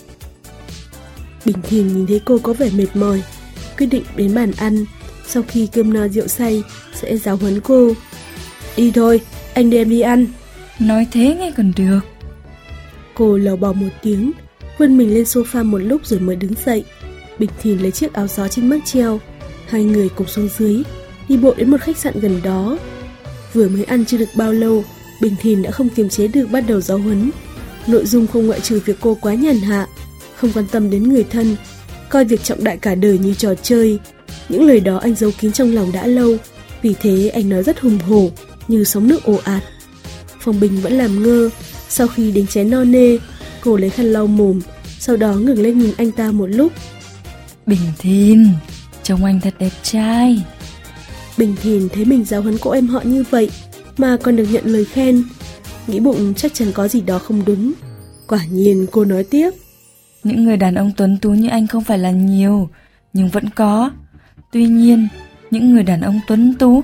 Bình Thìn nhìn thấy cô có vẻ mệt mỏi, quyết định đến bàn ăn. Sau khi cơm no rượu say, sẽ giáo huấn cô. Đi thôi, anh đem đi ăn. Nói thế nghe còn được. Cô lầu bầu một tiếng, vươn mình lên sofa một lúc rồi mới đứng dậy. Bình Thìn lấy chiếc áo gió trên mắc treo. Hai người cùng xuống dưới, đi bộ đến một khách sạn gần đó. Vừa mới ăn chưa được bao lâu, Bình Thìn đã không kiềm chế được bắt đầu giáo huấn. Nội dung không ngoại trừ việc cô quá nhàn hạ, không quan tâm đến người thân, coi việc trọng đại cả đời như trò chơi. Những lời đó anh giấu kín trong lòng đã lâu, vì thế anh nói rất hùng hổ, như sóng nước ồ ạt. Phong Bình vẫn làm ngơ. Sau khi đánh chén no nê, cô lấy khăn lau mồm, sau đó ngẩng lên nhìn anh ta một lúc. Bình Thìn, trông anh thật đẹp trai. Bình Thìn thấy mình giáo huấn cô em họ như vậy mà còn được nhận lời khen, nghĩ bụng chắc chắn có gì đó không đúng. Quả nhiên cô nói tiếp. Những người đàn ông tuấn tú như anh không phải là nhiều, nhưng vẫn có. Tuy nhiên, những người đàn ông tuấn tú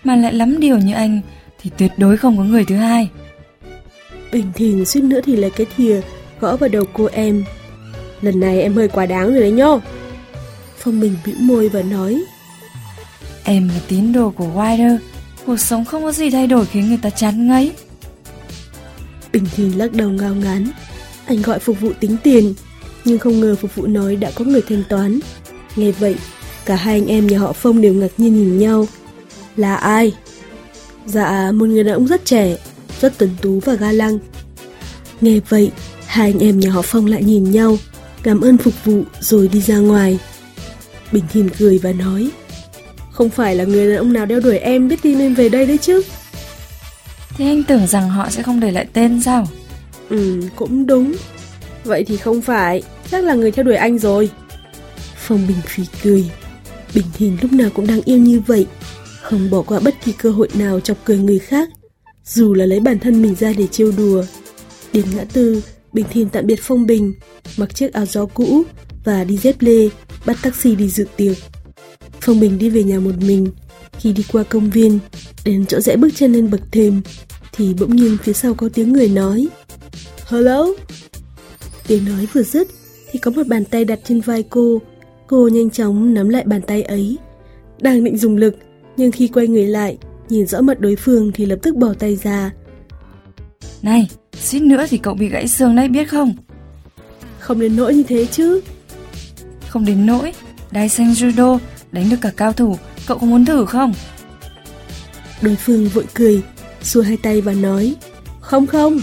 mà lại lắm điều như anh thì tuyệt đối không có người thứ hai. Bình Thìn suýt nữa thì lấy cái thìa gõ vào đầu cô em. Lần này em hơi quá đáng rồi đấy nhô. Phong Bình bĩu môi và nói: Em là tín đồ của Wilder, cuộc sống không có gì thay đổi khiến người ta chán ngấy. Bình Thìn lắc đầu ngao ngán. Anh gọi phục vụ tính tiền, nhưng không ngờ phục vụ nói đã có người thanh toán. Nghe vậy, cả hai anh em nhà họ Phong đều ngạc nhiên nhìn nhau. Là ai? Dạ, một người đàn ông rất trẻ, rất tuấn tú và ga lăng. Nghe vậy, hai anh em nhà họ Phong lại nhìn nhau, cảm ơn phục vụ rồi đi ra ngoài. Bình Thìn cười và nói: Không phải là người đàn ông nào đeo đuổi em biết tin em về đây đấy chứ. Thế anh tưởng rằng họ sẽ không để lại tên sao? Ừ, cũng đúng. Vậy thì không phải, chắc là người theo đuổi anh rồi. Phong Bình phì cười. Bình Thìn lúc nào cũng đáng yêu như vậy, không bỏ qua bất kỳ cơ hội nào chọc cười người khác, dù là lấy bản thân mình ra để trêu đùa. Đến ngã tư, Bình Thìn tạm biệt Phong Bình, mặc chiếc áo gió cũ và đi dép lê, bắt taxi đi dự tiệc. Phong Bình đi về nhà một mình. Khi đi qua công viên, đến chỗ rẽ bước chân lên bậc thềm, thì bỗng nhiên phía sau có tiếng người nói: Hello. Tiếng nói vừa dứt thì có một bàn tay đặt trên vai cô. Cô nhanh chóng nắm lại bàn tay ấy, đang định dùng lực, nhưng khi quay người lại nhìn rõ mặt đối phương thì lập tức bỏ tay ra. Này, suýt nữa thì cậu bị gãy xương đấy biết không? Không đến nỗi như thế chứ. Không đến nỗi, đai xanh judo đánh được cả cao thủ, cậu có muốn thử không? Đối phương vội cười, xua hai tay và nói: Không không.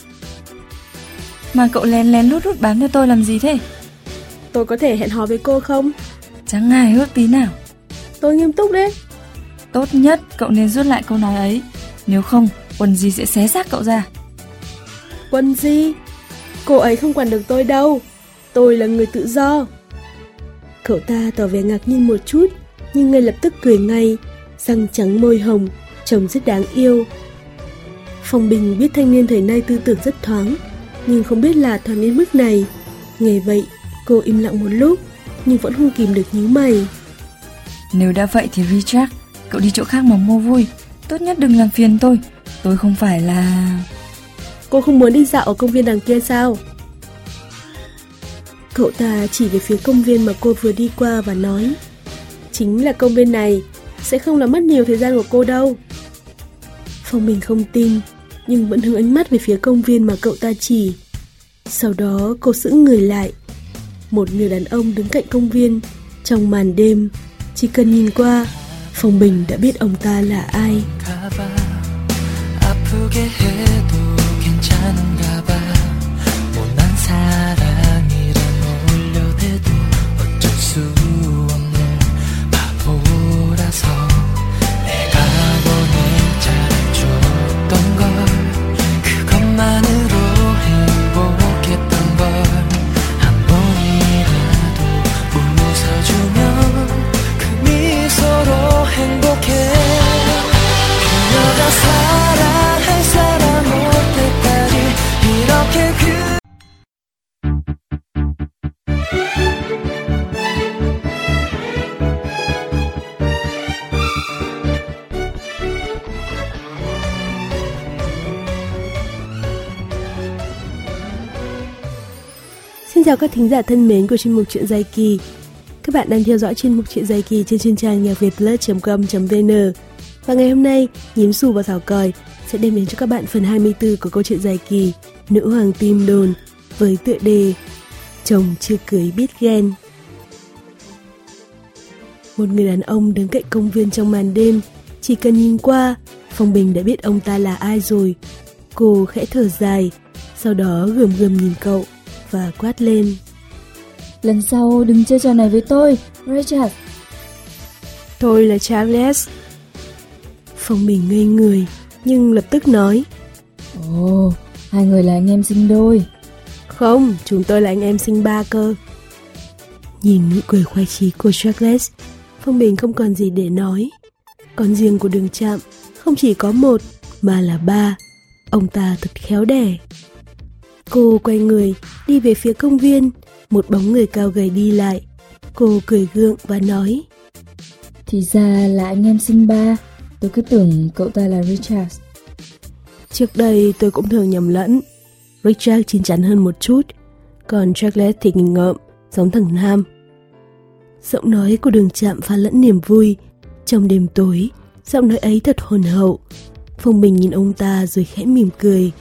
Mà cậu lén lén lút lút bám theo tôi làm gì thế? Tôi có thể hẹn hò với cô không? Chẳng hài hước tí nào. Tôi nghiêm túc đấy. Tốt nhất cậu nên rút lại câu nói ấy, nếu không quần gì sẽ xé xác cậu ra. Quần gì? Cô ấy không quản được tôi đâu. Tôi là người tự do. Cậu ta tỏ vẻ ngạc nhiên một chút, nhưng ngay lập tức cười ngay, răng trắng môi hồng, trông rất đáng yêu. Phong Bình biết thanh niên thời nay tư tưởng rất thoáng, nhưng không biết là thoáng đến mức này. Nghe vậy, cô im lặng một lúc, nhưng vẫn không kìm được nhíu mày. Nếu đã vậy thì Richard, cậu đi chỗ khác mà mua vui. Tốt nhất đừng làm phiền tôi. Tôi không phải là... Cô không muốn đi dạo ở công viên đằng kia sao? Cậu ta chỉ về phía công viên mà cô vừa đi qua và nói: Chính là công viên này, sẽ không làm mất nhiều thời gian của cô đâu. Phong Bình không tin, nhưng vẫn hướng ánh mắt về phía công viên mà cậu ta chỉ. Sau đó cô sững người lại. Một người đàn ông đứng cạnh công viên, trong màn đêm. Chỉ cần nhìn qua, Phong Bình đã biết ông ta là ai. Xin chào các thính giả thân mến của chuyên mục Chuyện Dài Kỳ. Các bạn đang theo dõi chuyên mục Chuyện Dài Kỳ trên chuyên trang nhạc việt plus chấm com chấm vn. Và ngày hôm nay, Nhím Xù và Thảo Còi sẽ đem đến cho các bạn phần hai mươi tư của câu chuyện dài kỳ Nữ Hoàng Tim Đồn với tựa đề Chồng chưa cưới biết ghen. Một người đàn ông đứng cạnh công viên trong màn đêm. Chỉ cần nhìn qua, Phong Bình đã biết ông ta là ai rồi. Cô khẽ thở dài, sau đó gườm gườm nhìn cậu và quát lên: Lần sau đừng chơi trò này với tôi, Richard. Tôi là Charles. Phong Bình ngây người, nhưng lập tức nói: Ồ, hai người là anh em sinh đôi. Không, chúng tôi là anh em sinh ba cơ. Nhìn nụ cười khoái chí của Charles, Phong Bình không còn gì để nói. Con riêng của Đường Trạm không chỉ có một, mà là ba. Ông ta thật khéo đẻ. Cô quay người, đi về phía công viên. Một bóng người cao gầy đi lại. Cô cười gượng và nói: Thì ra là anh em sinh ba. Tôi cứ tưởng cậu ta là Richard. Trước đây tôi cũng thường nhầm lẫn. Richard chín chắn hơn một chút, còn Charlotte thì nghịch ngợm, giống thằng Nam. Giọng nói của Đường Trạm pha lẫn niềm vui. Trong đêm tối, giọng nói ấy thật hồn hậu. Phong Bình nhìn ông ta rồi khẽ mỉm cười.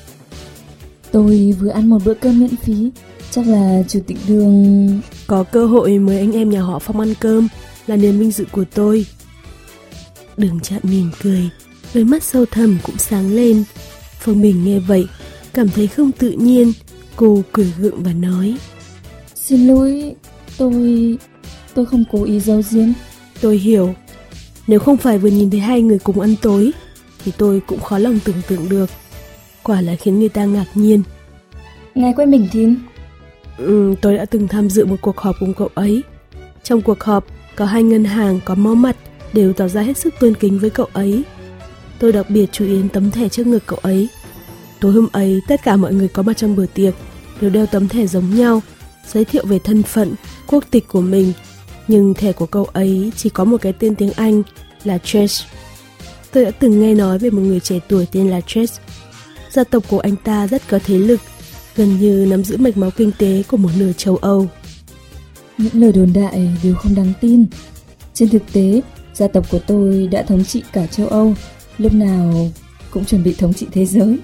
Tôi vừa ăn một bữa cơm miễn phí, chắc là chủ tịch Đường... Có cơ hội mời anh em nhà họ Phong ăn cơm là niềm vinh dự của tôi. Đường Trạm mỉm cười, đôi mắt sâu thẳm cũng sáng lên. Phong Bình nghe vậy, cảm thấy không tự nhiên. Cô cười gượng và nói: Xin lỗi, tôi... tôi không cố ý giấu giếm. Tôi hiểu. Nếu không phải vừa nhìn thấy hai người cùng ăn tối thì tôi cũng khó lòng tưởng tượng được. Quả là khiến người ta ngạc nhiên. Ngài quen Bình Thìn? Ừ, tôi đã từng tham dự một cuộc họp cùng cậu ấy. Trong cuộc họp, có hai ngân hàng có máu mặt đều tỏ ra hết sức tôn kính với cậu ấy. Tôi đặc biệt chú ý đến tấm thẻ trước ngực cậu ấy. Tối hôm ấy, tất cả mọi người có mặt trong bữa tiệc đều đeo tấm thẻ giống nhau, giới thiệu về thân phận, quốc tịch của mình. Nhưng thẻ của cậu ấy chỉ có một cái tên tiếng Anh là Chase. Tôi đã từng nghe nói về một người trẻ tuổi tên là Chase. Gia tộc của anh ta rất có thế lực, gần như nắm giữ mạch máu kinh tế của một nửa châu Âu. Những lời đồn đại đều không đáng tin. Trên thực tế, gia tộc của tôi đã thống trị cả châu Âu, lúc nào cũng chuẩn bị thống trị thế giới.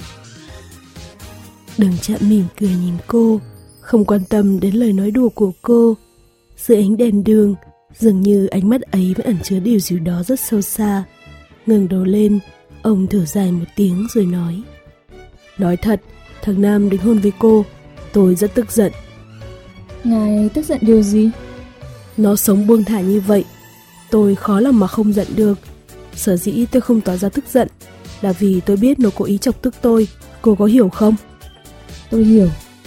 Đường Trạm mỉm cười nhìn cô, không quan tâm đến lời nói đùa của cô. Dưới ánh đèn đường, dường như ánh mắt ấy vẫn ẩn chứa điều gì đó rất sâu xa. Ngẩng đầu lên, ông thở dài một tiếng rồi nói: Nói thật, thằng Nam đính hôn với cô, tôi rất tức giận. Ngài tức giận điều gì? Nó sống buông thả như vậy, tôi khó lòng mà không giận được. Sở dĩ tôi không tỏ ra tức giận là vì tôi biết nó cố ý chọc tức tôi. Cô có hiểu không? Tôi hiểu.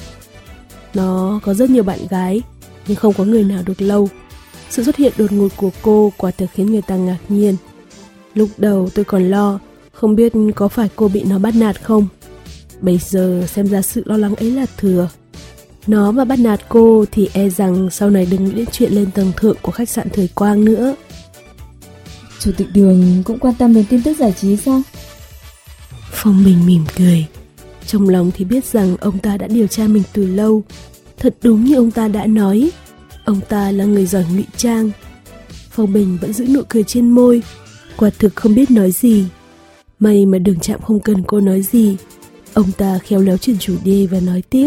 Nó có rất nhiều bạn gái, nhưng không có người nào được lâu. Sự xuất hiện đột ngột của cô quả thực khiến người ta ngạc nhiên. Lúc đầu tôi còn lo, không biết có phải cô bị nó bắt nạt không. Bây giờ xem ra sự lo lắng ấy là thừa. Nó mà bắt nạt cô thì e rằng sau này đừng nghĩ đến chuyện lên tầng thượng của khách sạn Thời Quang nữa. Chủ tịch Đường cũng quan tâm đến tin tức giải trí sao? Phong Bình mỉm cười. Trong lòng thì biết rằng ông ta đã điều tra mình từ lâu. Thật đúng như ông ta đã nói, ông ta là người giỏi ngụy trang. Phong Bình vẫn giữ nụ cười trên môi, quả thực không biết nói gì. May mà Đường Trạm không cần cô nói gì. Ông ta khéo léo chuyển chủ đề và nói tiếp: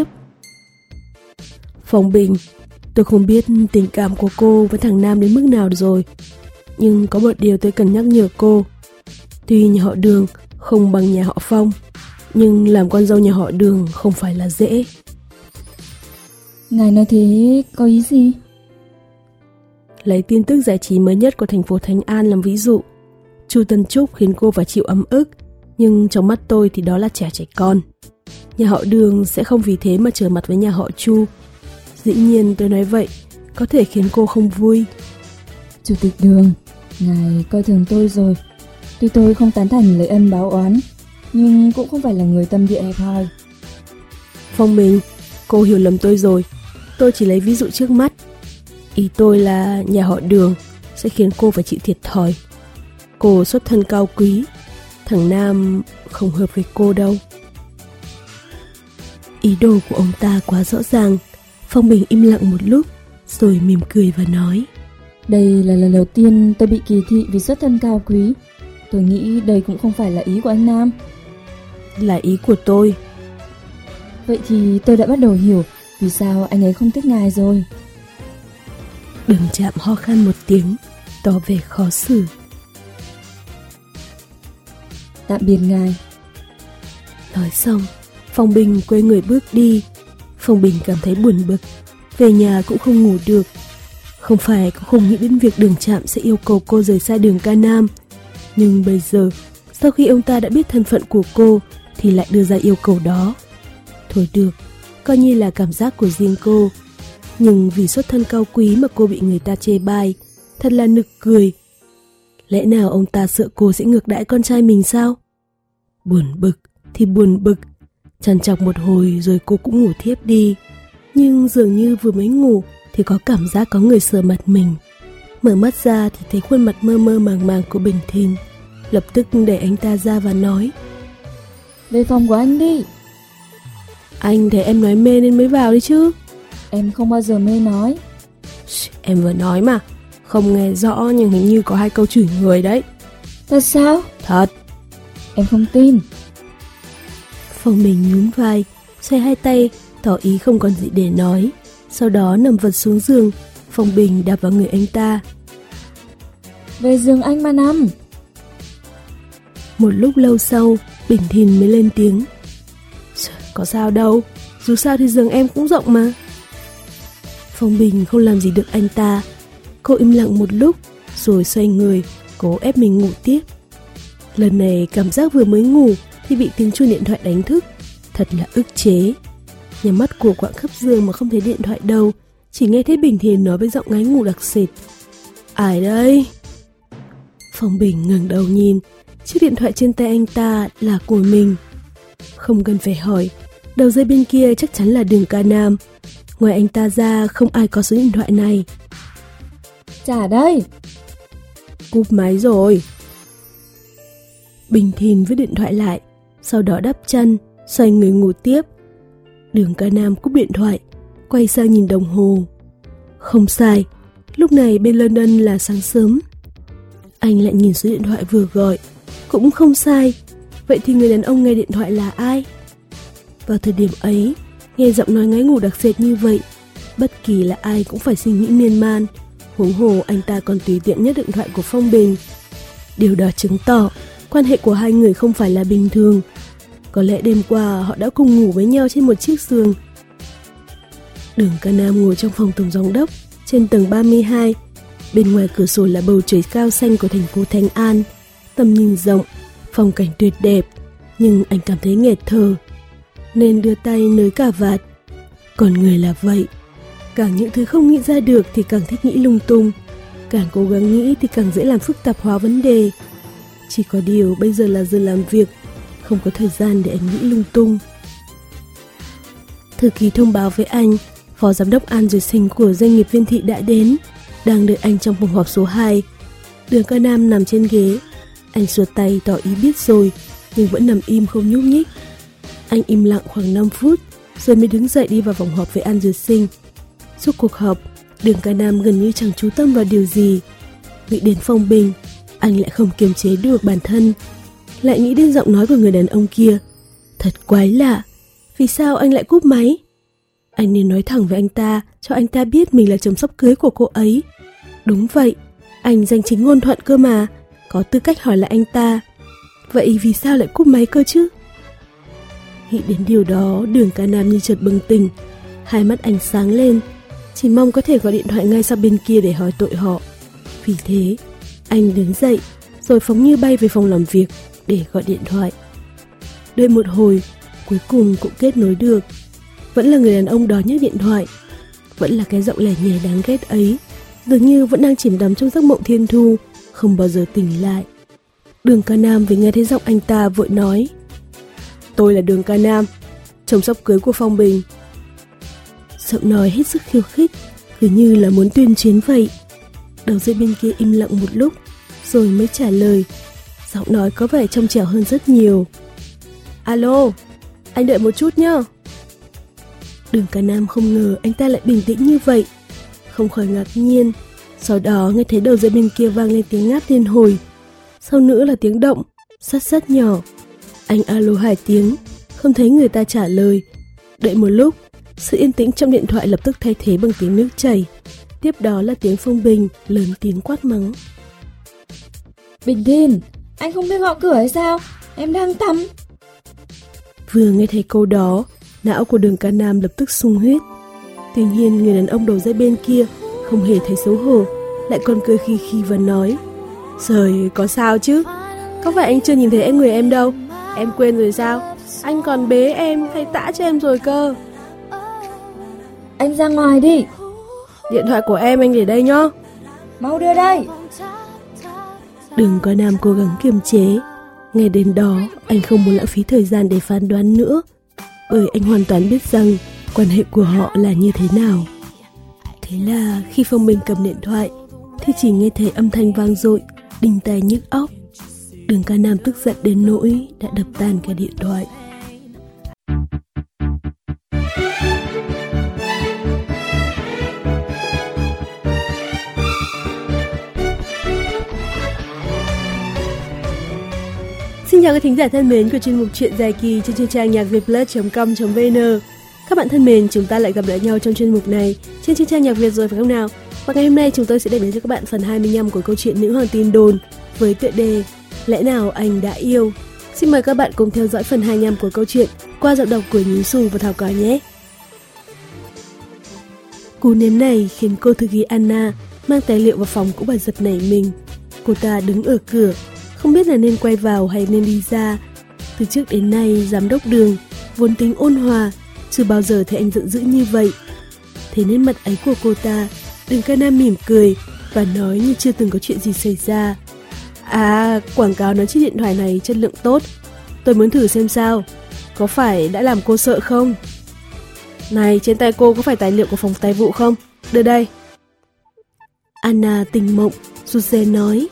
Phong Bình, tôi không biết tình cảm của cô với thằng Nam đến mức nào rồi, nhưng có một điều tôi cần nhắc nhở cô. Tuy nhà họ Đường không bằng nhà họ Phong, nhưng làm con dâu nhà họ Đường không phải là dễ. Ngài nói thế có ý gì? Lấy tin tức giải trí mới nhất của thành phố Thánh An làm ví dụ. Chu Tân Trúc khiến cô phải chịu ấm ức, nhưng trong mắt tôi thì đó là trẻ trẻ con. Nhà họ Đường sẽ không vì thế mà trở mặt với nhà họ Chu. Dĩ nhiên tôi nói vậy có thể khiến cô không vui. Chủ tịch Đường, ngài coi thường tôi rồi. Tuy tôi không tán thành lời ân báo oán, nhưng cũng không phải là người tâm địa hẹp hòi. Phong Bình, cô hiểu lầm tôi rồi. Tôi chỉ lấy ví dụ trước mắt. Ý tôi là nhà họ Đường sẽ khiến cô phải chịu thiệt thòi. Cô xuất thân cao quý, thằng Nam không hợp với cô đâu. Ý đồ của ông ta quá rõ ràng. Phong Bình im lặng một lúc rồi mỉm cười và nói: Đây là lần đầu tiên tôi bị kỳ thị vì xuất thân cao quý. Tôi nghĩ đây cũng không phải là ý của anh Nam. Là ý của tôi. Vậy thì tôi đã bắt đầu hiểu vì sao anh ấy không thích ngài rồi. Đường Trạm ho khan một tiếng, tỏ vẻ khó xử. Tạm biệt ngài. Nói xong, Phong Bình quay người bước đi. Phong Bình cảm thấy buồn bực, về nhà cũng không ngủ được. Không phải cô không nghĩ đến việc Đường Trạm sẽ yêu cầu cô rời xa Đường Ca Nam, nhưng bây giờ, sau khi ông ta đã biết thân phận của cô thì lại đưa ra yêu cầu đó. Thôi được, coi như là cảm giác của riêng cô. Nhưng vì xuất thân cao quý mà cô bị người ta chê bai, thật là nực cười. Lẽ nào ông ta sợ cô sẽ ngược đãi con trai mình sao? Buồn bực thì buồn bực. Trằn trọc một hồi rồi cô cũng ngủ thiếp đi. Nhưng dường như vừa mới ngủ thì có cảm giác có người sờ mặt mình. Mở mắt ra thì thấy khuôn mặt mơ mơ màng màng của Bình Thìn. lập tức đẩy anh ta ra và nói: Về phòng của anh đi. Anh thấy em nói mê nên mới vào đi chứ. Em không bao giờ mê nói. Em vừa nói mà. Không nghe rõ nhưng hình như có hai câu chửi người đấy. Thật sao? Thật. Em không tin. Phong Bình nhún vai, xoay hai tay, tỏ ý không còn gì để nói. Sau đó nằm vật xuống giường. Phong Bình đạp vào người anh ta. Về giường anh mà nằm. Một lúc lâu sau, Bình Thìn mới lên tiếng: Có sao đâu, dù sao thì giường em cũng rộng mà. Phong Bình không làm gì được anh ta. Cô im lặng một lúc, rồi xoay người, cố ép mình ngủ tiếp. Lần này cảm giác vừa mới ngủ thì bị tiếng chuông điện thoại đánh thức. Thật là ức chế. Nhắm mắt của quạng khắp giường mà không thấy điện thoại đâu, chỉ nghe thấy Bình Thìn nói với giọng ngáy ngủ đặc sệt: Ai đây? Phong Bình ngẩng đầu nhìn, chiếc điện thoại trên tay anh ta là của mình. Không cần phải hỏi, đầu dây bên kia chắc chắn là Đường Ca Nam. Ngoài anh ta ra không ai có số điện thoại này. Trả đây. Cúp máy rồi. Bình Thìn vứt điện thoại lại, sau đó đắp chăn, xoay người ngủ tiếp. Đường Ca Nam cúp điện thoại, quay sang nhìn đồng hồ. Không sai, lúc này bên London là sáng sớm. Anh lại nhìn số điện thoại vừa gọi, cũng không sai. Vậy thì người đàn ông nghe điện thoại là ai? Vào thời điểm ấy, nghe giọng nói ngáy ngủ đặc sệt như vậy, bất kỳ là ai cũng phải suy nghĩ miên man. Huống hồ anh ta còn tùy tiện nhấc điện thoại của Phong Bình. Điều đó chứng tỏ quan hệ của hai người không phải là bình thường. Có lẽ đêm qua họ đã cùng ngủ với nhau trên một chiếc giường. Đường Ca Nam ngồi trong phòng tổng giám đốc, trên tầng ba mươi hai. Bên ngoài cửa sổ là bầu trời cao xanh của thành phố Thanh An. Tầm nhìn rộng, phong cảnh tuyệt đẹp. Nhưng anh cảm thấy nghẹt thở, nên đưa tay nới cà vạt. Còn người là vậy, càng những thứ không nghĩ ra được thì càng thích nghĩ lung tung, càng cố gắng nghĩ thì càng dễ làm phức tạp hóa vấn đề. Chỉ có điều bây giờ là giờ làm việc, không có thời gian để anh nghĩ lung tung. Thư ký thông báo với anh, phó giám đốc An Duyệt Sinh của doanh nghiệp Viên Thị đã đến, đang đợi anh trong phòng họp số hai. Đường Ca Nam nằm trên ghế, anh xua tay tỏ ý biết rồi, nhưng vẫn nằm im không nhúc nhích. Anh im lặng khoảng năm phút, rồi mới đứng dậy đi vào phòng họp với An Duyệt Sinh. Suốt cuộc họp, Đường Ca Nam gần như chẳng chú tâm vào điều gì. Nghĩ đến Phong Bình, anh lại không kiềm chế được bản thân. Lại nghĩ đến giọng nói của người đàn ông kia. Thật quái lạ, vì sao anh lại cúp máy? Anh nên nói thẳng với anh ta, cho anh ta biết mình là chồng sắp cưới của cô ấy. Đúng vậy, anh danh chính ngôn thuận cơ mà, có tư cách hỏi lại anh ta. Vậy vì sao lại cúp máy cơ chứ? Nghĩ đến điều đó, Đường Ca Nam như chợt bừng tỉnh. Hai mắt anh sáng lên, chỉ mong có thể gọi điện thoại ngay sang bên kia để hỏi tội họ. Vì thế, anh đứng dậy, rồi phóng như bay về phòng làm việc để gọi điện thoại. Đợi một hồi, cuối cùng cũng kết nối được. Vẫn là người đàn ông đó nhấc điện thoại. Vẫn là cái giọng lẻ nhẹ đáng ghét ấy, dường như vẫn đang chìm đắm trong giấc mộng thiên thu, không bao giờ tỉnh lại. Đường Ca Nam vì nghe thấy giọng anh ta vội nói: Tôi là Đường Ca Nam, chồng sắp cưới của Phong Bình. Giọng nói hết sức khiêu khích, cứ như là muốn tuyên chiến vậy. Đầu dây bên kia im lặng một lúc, rồi mới trả lời. Giọng nói có vẻ trong trẻo hơn rất nhiều. Alo, anh đợi một chút nhá. Đường Ca Nam không ngờ anh ta lại bình tĩnh như vậy, không khỏi ngạc nhiên. Sau đó nghe thấy đầu dây bên kia vang lên tiếng ngáp liên hồi. Sau nữa là tiếng động, sắt sắt nhỏ. Anh alo hai tiếng, không thấy người ta trả lời. Đợi một lúc, sự yên tĩnh trong điện thoại lập tức thay thế bằng tiếng nước chảy. Tiếp đó là tiếng Phong Bình lớn tiếng quát mắng: Bình Thìn, anh không biết gõ cửa hay sao? Em đang tắm. Vừa nghe thấy câu đó, não của Đường Ca Nam lập tức sung huyết. Tuy nhiên người đàn ông đầu dây bên kia không hề thấy xấu hổ, lại còn cười khi khi và nói: Trời, có sao chứ? Có phải anh chưa nhìn thấy em người em đâu? Em quên rồi sao? Anh còn bế em thay tã cho em rồi cơ. Anh ra ngoài đi. Điện thoại của em anh để đây nhá. Mau đưa đây. Đường Ca Nam cố gắng kiềm chế. Ngay đến đó, anh không muốn lãng phí thời gian để phán đoán nữa, bởi anh hoàn toàn biết rằng quan hệ của họ là như thế nào. Thế là khi Phong Bình cầm điện thoại thì chỉ nghe thấy âm thanh vang dội, đinh tai nhức óc. Đường Ca Nam tức giận đến nỗi đã đập tan cả điện thoại. Xin chào các thính giả thân mến của chuyên mục Chuyện dài kỳ trên chuyên trang nhạc việt plus chấm com chấm vn. Các bạn thân mến, chúng ta lại gặp lại nhau trong chuyên mục này trên chuyên trang nhạc Việt rồi phải không nào? Và ngày hôm nay chúng tôi sẽ đem đến cho các bạn phần hai mươi lăm của câu chuyện Nữ hoàng tin đồn với tựa đề Lẽ nào anh đã yêu. Xin mời các bạn cùng theo dõi phần hai mươi lăm của câu chuyện qua giọng đọc của Nhí Xù và Thảo Cỏ nhé. Cú ném này khiến cô thư ký Anna mang tài liệu vào phòng của bà giật nảy mình. Cô ta đứng ở cửa, không biết là nên quay vào hay nên đi ra. Từ trước đến nay, giám đốc Đường vốn tính ôn hòa, chưa bao giờ thấy anh giận dữ như vậy. Thế nên mặt ấy của cô ta, Đường Ca Nam mỉm cười và nói như chưa từng có chuyện gì xảy ra. À, quảng cáo nói chiếc điện thoại này chất lượng tốt, tôi muốn thử xem sao. Có phải đã làm cô sợ không? Này, trên tay cô có phải tài liệu của phòng tài vụ không? Đưa đây. Anna tỉnh mộng, rụt rè nói.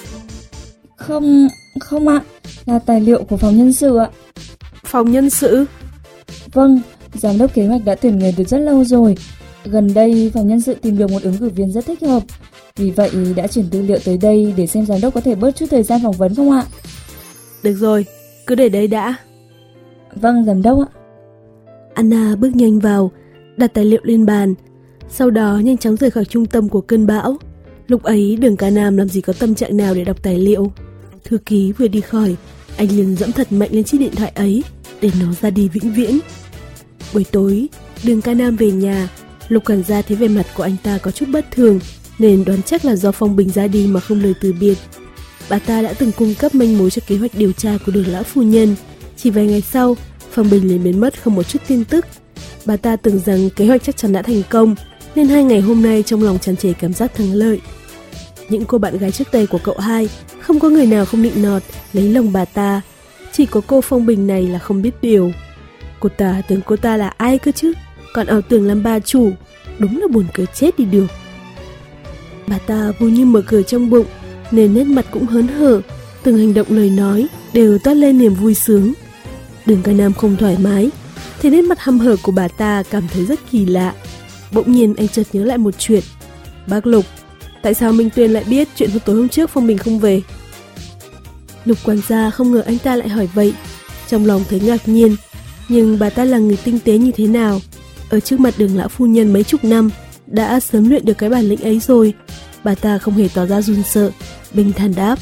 Không, không ạ, là tài liệu của phòng nhân sự ạ. Phòng nhân sự? Vâng, giám đốc kế hoạch đã tuyển người từ rất lâu rồi. Gần đây phòng nhân sự tìm được một ứng cử viên rất thích hợp, vì vậy đã chuyển tư liệu tới đây để xem giám đốc có thể bớt chút thời gian phỏng vấn không ạ? Được rồi, cứ để đấy đã. Vâng, giám đốc ạ. Anna bước nhanh vào, đặt tài liệu lên bàn, sau đó nhanh chóng rời khỏi trung tâm của cơn bão. Lúc ấy Đường Ca Nam làm gì có tâm trạng nào để đọc tài liệu. Thư ký vừa đi khỏi, anh liền dẫm thật mạnh lên chiếc điện thoại ấy để nó ra đi vĩnh viễn. Buổi tối, Đường Ca Nam về nhà, Lục quản gia thấy vẻ mặt của anh ta có chút bất thường nên đoán chắc là do Phong Bình ra đi mà không lời từ biệt. Bà ta đã từng cung cấp manh mối cho kế hoạch điều tra của Đường lão phu nhân. Chỉ vài ngày sau, Phong Bình liền biến mất không một chút tin tức. Bà ta tưởng rằng kế hoạch chắc chắn đã thành công, nên hai ngày hôm nay trong lòng tràn trề cảm giác thắng lợi. Những cô bạn gái trước đây của cậu hai, không có người nào không nịnh nọt lấy lòng bà ta. Chỉ có cô Phong Bình này là không biết điều. Cô ta tưởng cô ta là ai cơ chứ, còn ảo tưởng làm bà chủ, đúng là buồn cười chết đi được. Bà ta vui như mở cười trong bụng, nên nét mặt cũng hớn hở, từng hành động lời nói đều toát lên niềm vui sướng. Đường Ca Nam không thoải mái, thế nên mặt hăm hở của bà ta cảm thấy rất kỳ lạ. Bỗng nhiên anh chợt nhớ lại một chuyện. Bác Lục, tại sao Minh Tuyên lại biết chuyện tối hôm trước Phong Bình không về? Lục quản gia không ngờ anh ta lại hỏi vậy, trong lòng thấy ngạc nhiên. Nhưng bà ta là người tinh tế như thế nào, ở trước mặt Đường lão phu nhân mấy chục năm đã sớm luyện được cái bản lĩnh ấy rồi. Bà ta không hề tỏ ra run sợ, bình thản đáp.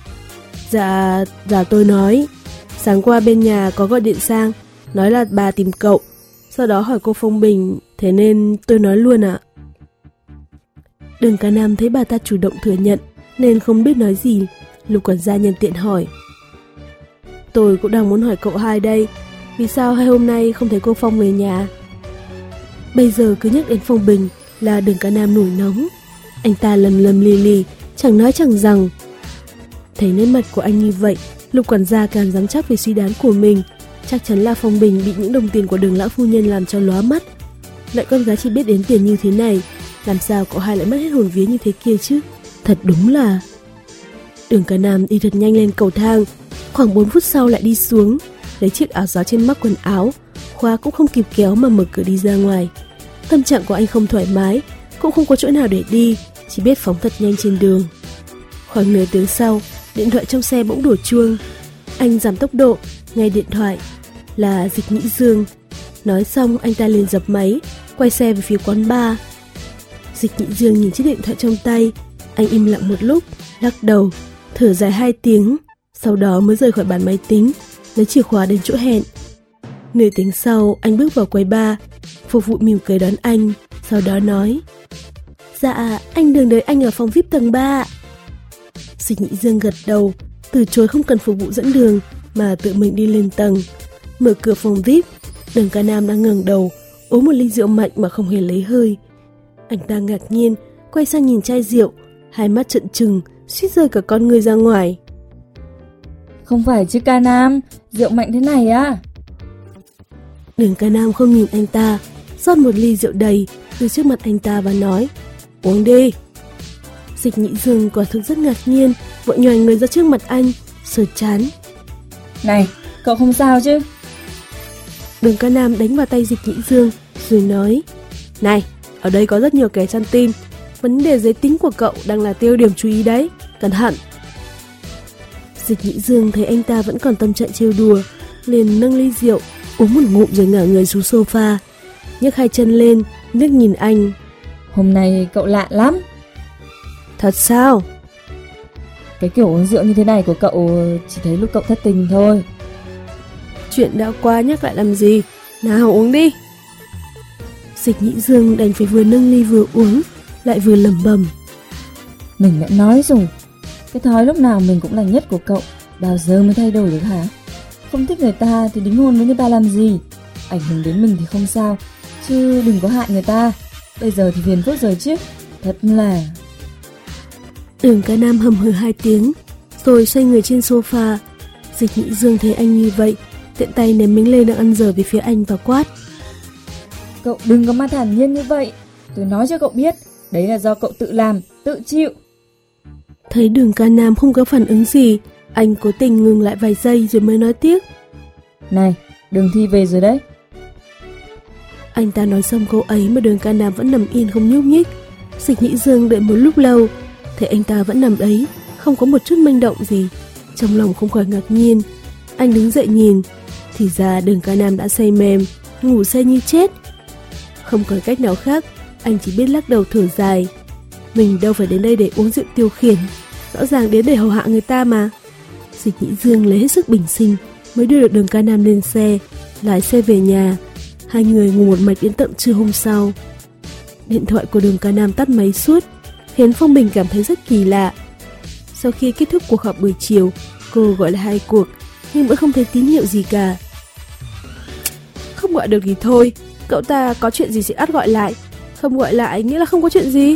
Dạ, dạ tôi nói, sáng qua bên nhà có gọi điện sang, nói là bà tìm cậu, sau đó hỏi cô Phong Bình, thế nên tôi nói luôn ạ. Đường Ca Nam thấy bà ta chủ động thừa nhận nên không biết nói gì. Lục quản gia nhân tiện hỏi. Tôi cũng đang muốn hỏi cậu hai đây, vì sao hai hôm nay không thấy cô Phong về nhà? Bây giờ cứ nhắc đến Phong Bình là Đường Ca Nam nổi nóng. Anh ta lầm lầm lì lì, chẳng nói chẳng rằng. Thấy nét mặt của anh như vậy, Lục quản gia càng dám chắc về suy đoán của mình. Chắc chắn là Phong Bình bị những đồng tiền của Đường lão phu nhân làm cho lóa mắt. Lại con gái chỉ biết đến tiền như thế này, làm sao cậu hai lại mất hết hồn vía như thế kia chứ? Thật đúng là... Đường Ca Nam đi thật nhanh lên cầu thang, khoảng bốn phút sau lại đi xuống, lấy chiếc áo gió trên mắc quần áo, khóa cũng không kịp kéo mà mở cửa đi ra ngoài. Tâm trạng của anh không thoải mái, cũng không có chỗ nào để đi, chỉ biết phóng thật nhanh trên đường. Khoảng nửa tiếng sau, điện thoại trong xe bỗng đổ chuông. Anh giảm tốc độ, nghe điện thoại. Là Dịch Nhĩ Dương. Nói xong anh ta liền dập máy, quay xe về phía quán bar. Dịch Nhĩ Dương nhìn chiếc điện thoại trong tay, anh im lặng một lúc, lắc đầu, thở dài hai tiếng, sau đó mới rời khỏi bàn máy tính, lấy chìa khóa đến chỗ hẹn. Nửa tiếng sau, anh bước vào quầy bar, phục vụ mỉm cười đón anh, sau đó nói. Dạ, anh Đường đợi anh ở phòng vi ai pi tầng ba. Dịch Nhĩ Dương gật đầu, từ chối không cần phục vụ dẫn đường, mà tự mình đi lên tầng. Mở cửa phòng vi ai pi, Đường Ca Nam đang ngẩng đầu, uống một ly rượu mạnh mà không hề lấy hơi. Anh ta ngạc nhiên, quay sang nhìn chai rượu, hai mắt trợn trừng, suýt rơi cả con người ra ngoài. Không phải chứ Ca Nam, rượu mạnh thế này á? Đường Ca Nam không nhìn anh ta, rót một ly rượu đầy từ trước mặt anh ta và nói, uống đi. Dịch Nhĩ Dương quả thực rất ngạc nhiên, vội nhoài người ra trước mặt anh, sờ chán. Này, cậu không sao chứ? Đường Ca Nam đánh vào tay Dịch Nhĩ Dương rồi nói: Này, ở đây có rất nhiều kẻ săn tin. Vấn đề giới tính của cậu đang là tiêu điểm chú ý đấy, cẩn thận. Dịch Nhĩ Dương thấy anh ta vẫn còn tâm trạng trêu đùa, liền nâng ly rượu, uống một ngụm rồi ngả người xuống sofa, nhấc hai chân lên, liếc nhìn anh. Hôm nay cậu lạ lắm. Thật sao? Cái kiểu uống rượu như thế này của cậu chỉ thấy lúc cậu thất tình thôi. Chuyện đã qua nhắc lại làm gì? Nào uống đi. Dịch Nhĩ Dương đành phải vừa nâng ly vừa uống, lại vừa lẩm bẩm. Mình đã nói rồi, cái thói lúc nào mình cũng là nhất của cậu, bao giờ mới thay đổi được hả? Không thích người ta thì đính hôn với người ta làm gì? Ảnh hưởng đến mình thì không sao, chứ đừng có hại người ta. Bây giờ thì phiền phức rồi chứ, thật là... Đường Ca Nam hầm hừ hai tiếng, rồi xoay người trên sofa. Dịch Nhĩ Dương thấy anh như vậy, tiện tay ném miếng lê đang ăn dở về phía anh và quát. Cậu đừng có mà thản nhiên như vậy. Tôi nói cho cậu biết, đấy là do cậu tự làm, tự chịu. Thấy Đường Ca Nam không có phản ứng gì, anh cố tình ngừng lại vài giây rồi mới nói tiếp. Này, Đường Thi về rồi đấy. Anh ta nói xong câu ấy mà Đường Ca Nam vẫn nằm yên không nhúc nhích. Dịch Nhĩ Dương đợi một lúc lâu, thấy anh ta vẫn nằm đấy, không có một chút manh động gì, trong lòng không khỏi ngạc nhiên. Anh đứng dậy nhìn, thì ra Đường Ca Nam đã say mềm, ngủ say như chết. Không còn cách nào khác, anh chỉ biết lắc đầu thở dài. Mình đâu phải đến đây để uống rượu tiêu khiển, rõ ràng đến để hầu hạ người ta mà. Dịch Nhĩ Dương lấy hết sức bình sinh mới đưa được Đường Ca Nam lên xe, lái xe về nhà. Hai người ngủ một mạch đến tận trưa hôm sau. Điện thoại của Đường Ca Nam tắt máy suốt, khiến Phong Bình cảm thấy rất kỳ lạ. Sau khi kết thúc cuộc họp buổi chiều, cô gọi lại hai cuộc nhưng vẫn không thấy tín hiệu gì cả. Không gọi được thì thôi, cậu ta có chuyện gì sẽ ắt gọi lại, không gọi lại nghĩa là không có chuyện gì.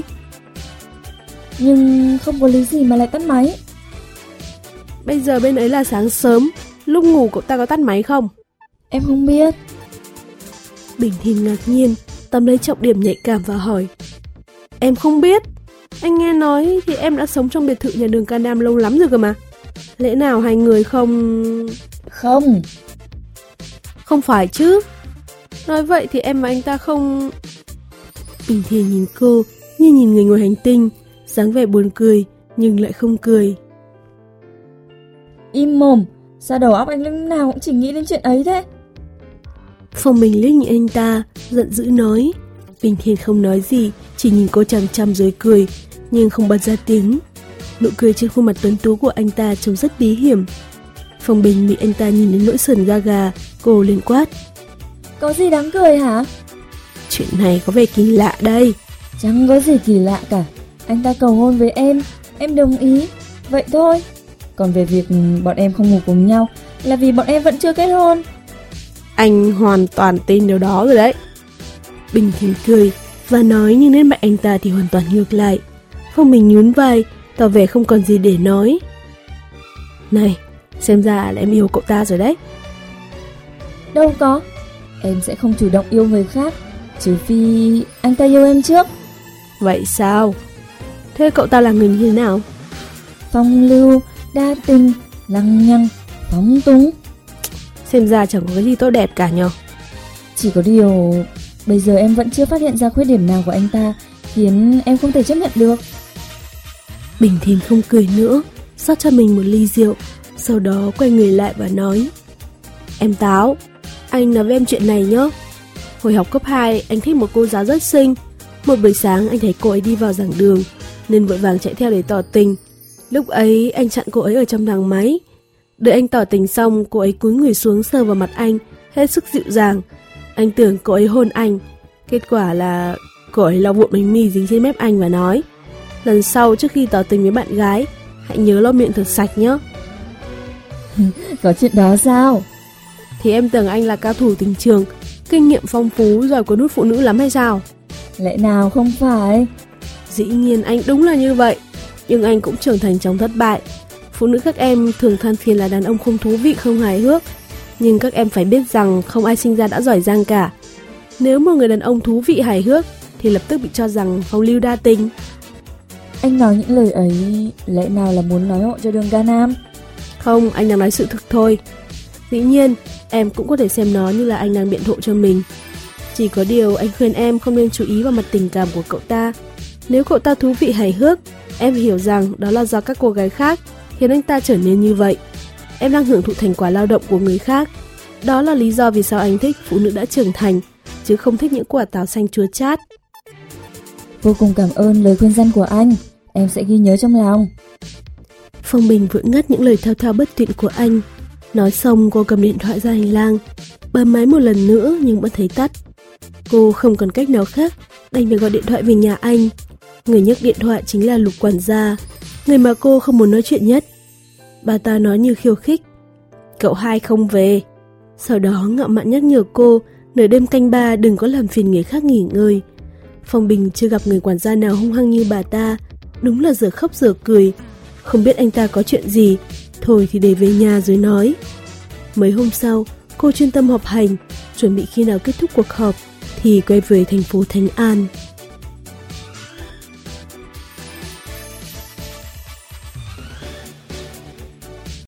Nhưng không có lý gì mà lại tắt máy. Bây giờ bên ấy là sáng sớm, lúc ngủ cậu ta có tắt máy không? Em không biết. Bình Thiên ngạc nhiên, tóm lấy trọng điểm nhạy cảm và hỏi. Em không biết? Anh nghe nói thì em đã sống trong biệt thự nhà Đường Ca Nam lâu lắm rồi cơ mà. Lẽ nào hai người không... Không. Không phải chứ. Nói vậy thì em và anh ta không... Bình Thiên nhìn cô như nhìn người ngoài hành tinh, dáng vẻ buồn cười nhưng lại không cười. Im mồm, sao đầu óc anh lúc nào cũng chỉ nghĩ đến chuyện ấy thế? Phong Bình liếc nhìn anh ta, giận dữ nói. Bình Thiên không nói gì, chỉ nhìn cô chằm chằm rồi cười, nhưng không bật ra tiếng. Nụ cười trên khuôn mặt tuấn tú của anh ta trông rất bí hiểm. Phong Bình bị anh ta nhìn đến nỗi sờn ga gà, cô liền quát. Có gì đáng cười hả? Chuyện này có vẻ kỳ lạ đây. Chẳng có gì kỳ lạ cả. Anh ta cầu hôn với em, em đồng ý, vậy thôi. Còn về việc bọn em không ngủ cùng nhau là vì bọn em vẫn chưa kết hôn. Anh hoàn toàn tin điều đó rồi đấy. Bình Thiên cười và nói, nhưng đến mặt anh ta thì hoàn toàn ngược lại. Phong Bình nhún vai, tỏ vẻ không còn gì để nói. Này, xem ra là em yêu cậu ta rồi đấy. Đâu có, em sẽ không chủ động yêu người khác, trừ phi anh ta yêu em trước. Vậy sao? Thế cậu ta là người như thế nào? Phong lưu, đa tình, lăng nhăng, phóng túng. Xem ra chẳng có cái gì tốt đẹp cả nhờ. Chỉ có điều bây giờ em vẫn chưa phát hiện ra khuyết điểm nào của anh ta khiến em không thể chấp nhận được. Bình Thiên không cười nữa, rót cho mình một ly rượu, sau đó quay người lại và nói. Em Táo, anh nói với em chuyện này nhé. Hồi học cấp hai, anh thích một cô giáo rất xinh. Một buổi sáng anh thấy cô ấy đi vào giảng đường, nên vội vàng chạy theo để tỏ tình. Lúc ấy anh chặn cô ấy ở trong thang máy. Đợi anh tỏ tình xong, cô ấy cúi người xuống sờ vào mặt anh, hết sức dịu dàng. Anh tưởng cô ấy hôn anh. Kết quả là cô ấy lau vụn bánh mì dính trên mép anh và nói, lần sau trước khi tỏ tình với bạn gái, hãy nhớ lau miệng thật sạch nhé. Có chuyện đó sao? Thì em tưởng anh là cao thủ tình trường, kinh nghiệm phong phú, giỏi cuốn hút phụ nữ lắm hay sao? Lẽ nào không phải? Dĩ nhiên anh đúng là như vậy, nhưng anh cũng trưởng thành trong thất bại. Phụ nữ các em thường than phiền là đàn ông không thú vị, không hài hước. Nhưng các em phải biết rằng không ai sinh ra đã giỏi giang cả. Nếu một người đàn ông thú vị hài hước thì lập tức bị cho rằng phong lưu đa tình. Anh nói những lời ấy lẽ nào là muốn nói hộ cho Đường Ca Nam? Không, anh đang nói sự thực thôi. Dĩ nhiên, em cũng có thể xem nó như là anh đang biện hộ cho mình. Chỉ có điều anh khuyên em không nên chú ý vào mặt tình cảm của cậu ta. Nếu cậu ta thú vị hài hước, em hiểu rằng đó là do các cô gái khác khiến anh ta trở nên như vậy. Em đang hưởng thụ thành quả lao động của người khác. Đó là lý do vì sao anh thích phụ nữ đã trưởng thành, chứ không thích những quả táo xanh chua chát. Vô cùng cảm ơn lời khuyên răn của anh, em sẽ ghi nhớ trong lòng. Phong Bình vỡ ngắt những lời thao thao bất tuyệt của anh. Nói xong cô cầm điện thoại ra hành lang, bấm máy một lần nữa nhưng vẫn thấy tắt. Cô không còn cách nào khác, đành phải gọi điện thoại về nhà anh. Người nhấc điện thoại chính là Lục quản gia, người mà cô không muốn nói chuyện nhất. Bà ta nói như khiêu khích: "Cậu hai không về." Sau đó ngạo mạn nhắc nhở cô nửa đêm canh ba đừng có làm phiền người khác nghỉ ngơi. Phong Bình chưa gặp người quản gia nào hung hăng như bà ta, đúng là giờ khóc giờ cười. Không biết anh ta có chuyện gì, thôi thì để về nhà rồi nói. Mấy hôm sau, cô chuyên tâm họp hành, chuẩn bị khi nào kết thúc cuộc họp thì quay về thành phố Thánh An.